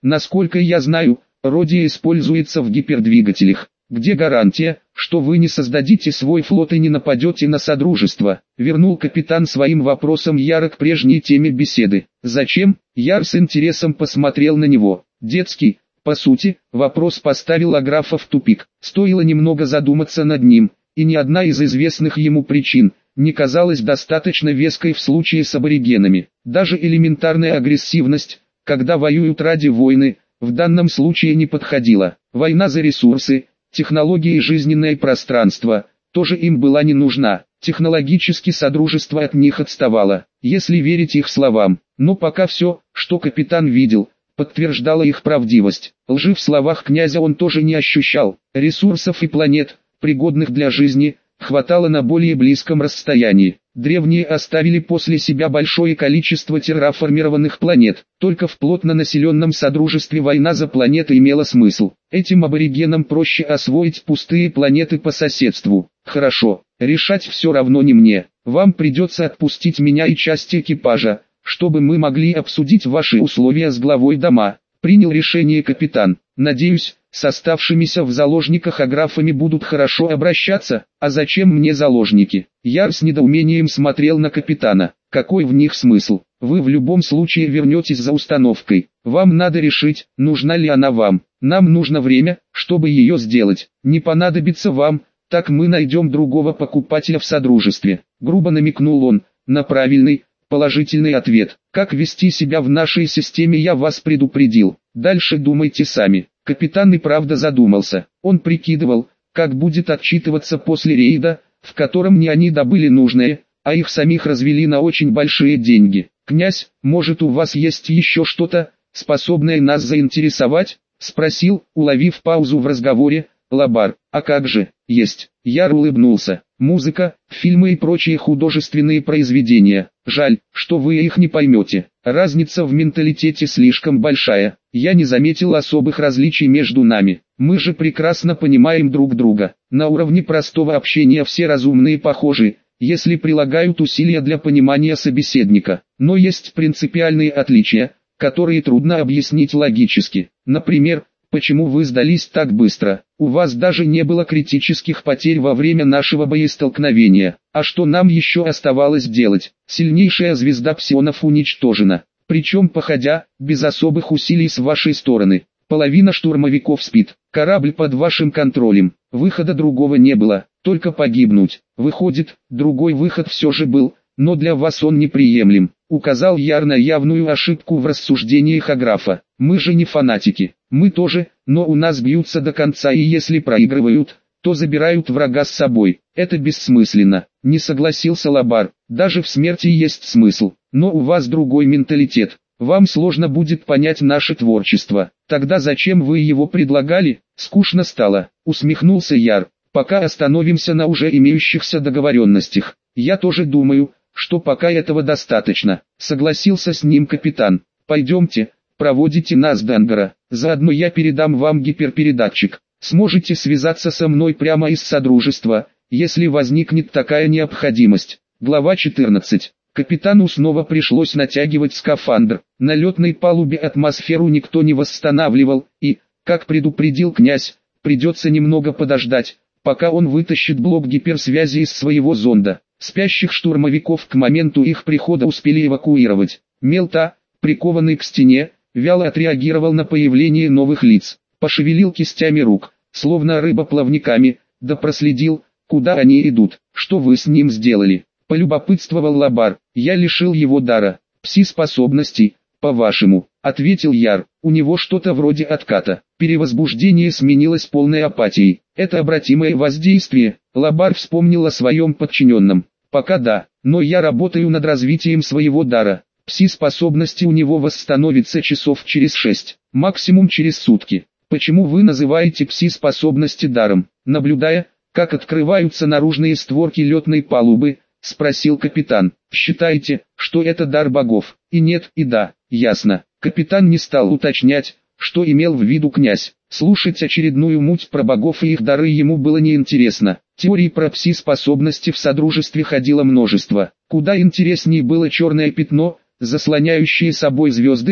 Насколько я знаю, родия используется в гипердвигателях. Где гарантия, что вы не создадите свой флот и не нападете на Содружество? Вернул капитан своим вопросом Яра к прежней теме беседы. Зачем? Яр с интересом посмотрел на него. Детский, по сути, вопрос поставил Аграфа в тупик. Стоило немного задуматься над ним, и ни одна из известных ему причин не казалась достаточно веской в случае с аборигенами. Даже элементарная агрессивность, когда воюют ради войны, в данном случае не подходила. Война за ресурсы, технологии и жизненное пространство тоже им была не нужна. Технологически Содружество от них отставало, если верить их словам. Но пока все, что капитан видел, подтверждало их правдивость. Лжи в словах князя он тоже не ощущал. Ресурсов и планет, пригодных для жизни, хватало на более близком расстоянии. Древние оставили после себя большое количество терраформированных планет. Только в плотно населенном Содружестве война за планеты имела смысл. Этим аборигенам проще освоить пустые планеты по соседству. Хорошо, решать все равно не мне. Вам придется отпустить меня и часть экипажа, чтобы мы могли обсудить ваши условия с главой дома. Принял решение капитан. Надеюсь, с оставшимися в заложниках аграфами будут хорошо обращаться. А зачем мне заложники? Яр с недоумением смотрел на капитана. Какой в них смысл? Вы в любом случае вернетесь за установкой. Вам надо решить, нужна ли она вам. Нам нужно время, чтобы ее сделать. Не понадобится вам, так мы найдем другого покупателя в Содружестве. Грубо намекнул он на правильный, положительный ответ. Как вести себя в нашей системе я вас предупредил. Дальше думайте сами. Капитан и правда задумался. Он прикидывал, как будет отчитываться после рейда, в котором не они добыли нужное, а их самих развели на очень большие деньги. «Князь, может у вас есть еще что-то, способное нас заинтересовать?» — спросил, уловив паузу в разговоре, Лабар. «А как же, есть». Яр улыбнулся. «Музыка, фильмы и прочие художественные произведения. Жаль, что вы их не поймете. Разница в менталитете слишком большая. Я не заметил особых различий между нами. Мы же прекрасно понимаем друг друга. На уровне простого общения все разумные похожи, если прилагают усилия для понимания собеседника. Но есть принципиальные отличия, которые трудно объяснить логически. Например, почему вы сдались так быстро? У вас даже не было критических потерь во время нашего боестолкновения. А что нам еще оставалось делать? Сильнейшая звезда псионов уничтожена. Причем походя, без особых усилий с вашей стороны. Половина штурмовиков спит. Корабль под вашим контролем. Выхода другого не было, только погибнуть. Выходит, другой выход все же был, но для вас он неприемлем. Указал Яр на явную ошибку в рассуждениях Аграфа. Мы же не фанатики. Мы тоже, но у нас бьются до конца, и если проигрывают, то забирают врага с собой. Это бессмысленно. Не согласился Лабар. Даже в смерти есть смысл. Но у вас другой менталитет. Вам сложно будет понять наше творчество. Тогда зачем вы его предлагали? Скучно стало. Усмехнулся Яр. Пока остановимся на уже имеющихся договоренностях. Я тоже думаю, что пока этого достаточно. Согласился с ним капитан. Пойдемте, проводите нас до ангара. Заодно я передам вам гиперпередатчик. Сможете связаться со мной прямо из Содружества, если возникнет такая необходимость. Глава четырнадцать. Капитану снова пришлось натягивать скафандр. На летной палубе атмосферу никто не восстанавливал, и, как предупредил князь, придется немного подождать, пока он вытащит блок гиперсвязи из своего зонда. Спящих штурмовиков к моменту их прихода успели эвакуировать. Мелта, прикованный к стене, вяло отреагировал на появление новых лиц. Пошевелил кистями рук, словно рыба плавниками, да проследил, куда они идут. «Что вы с ним сделали?» — полюбопытствовал Лабар. «Я лишил его дара, пси-способностей, по-вашему», — ответил Яр. «У него что-то вроде отката. Перевозбуждение сменилось полной апатией. Это обратимое воздействие». Лабар вспомнил о своем подчиненном. «Пока да, но я работаю над развитием своего дара. Пси-способности у него восстановятся часов через шесть, максимум через сутки». «Почему вы называете пси-способности даром?» Наблюдая, как открываются наружные створки летной палубы, спросил капитан. «Считаете, что это дар богов?» «И нет, и да, ясно». Капитан не стал уточнять, что имел в виду князь. Слушать очередную муть про богов и их дары ему было неинтересно. Теорий про пси-способности в Содружестве ходило множество. Куда интереснее было черное пятно, заслоняющее собой звезды,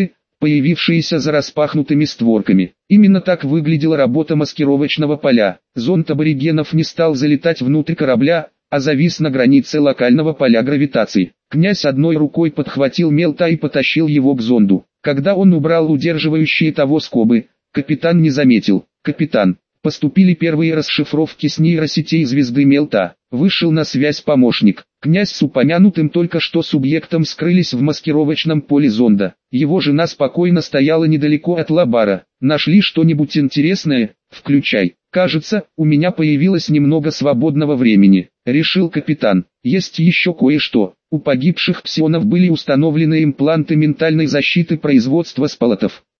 появившиеся за распахнутыми створками. Именно так выглядела работа маскировочного поля. Зонд аборигенов не стал залетать внутрь корабля, а завис на границе локального поля гравитации. Князь одной рукой подхватил Мелта и потащил его к зонду. Когда он убрал удерживающие того скобы, капитан не заметил. «Капитан, поступили первые расшифровки с нейросетей звезды Мелта». Вышел на связь помощник. Князь с упомянутым только что субъектом скрылись в маскировочном поле зонда. Его жена спокойно стояла недалеко от Лабара. «Нашли что-нибудь интересное? Включай. Кажется, у меня появилось немного свободного времени», — решил капитан. «Есть еще кое-что. У погибших псионов были установлены импланты ментальной защиты производства сполотов.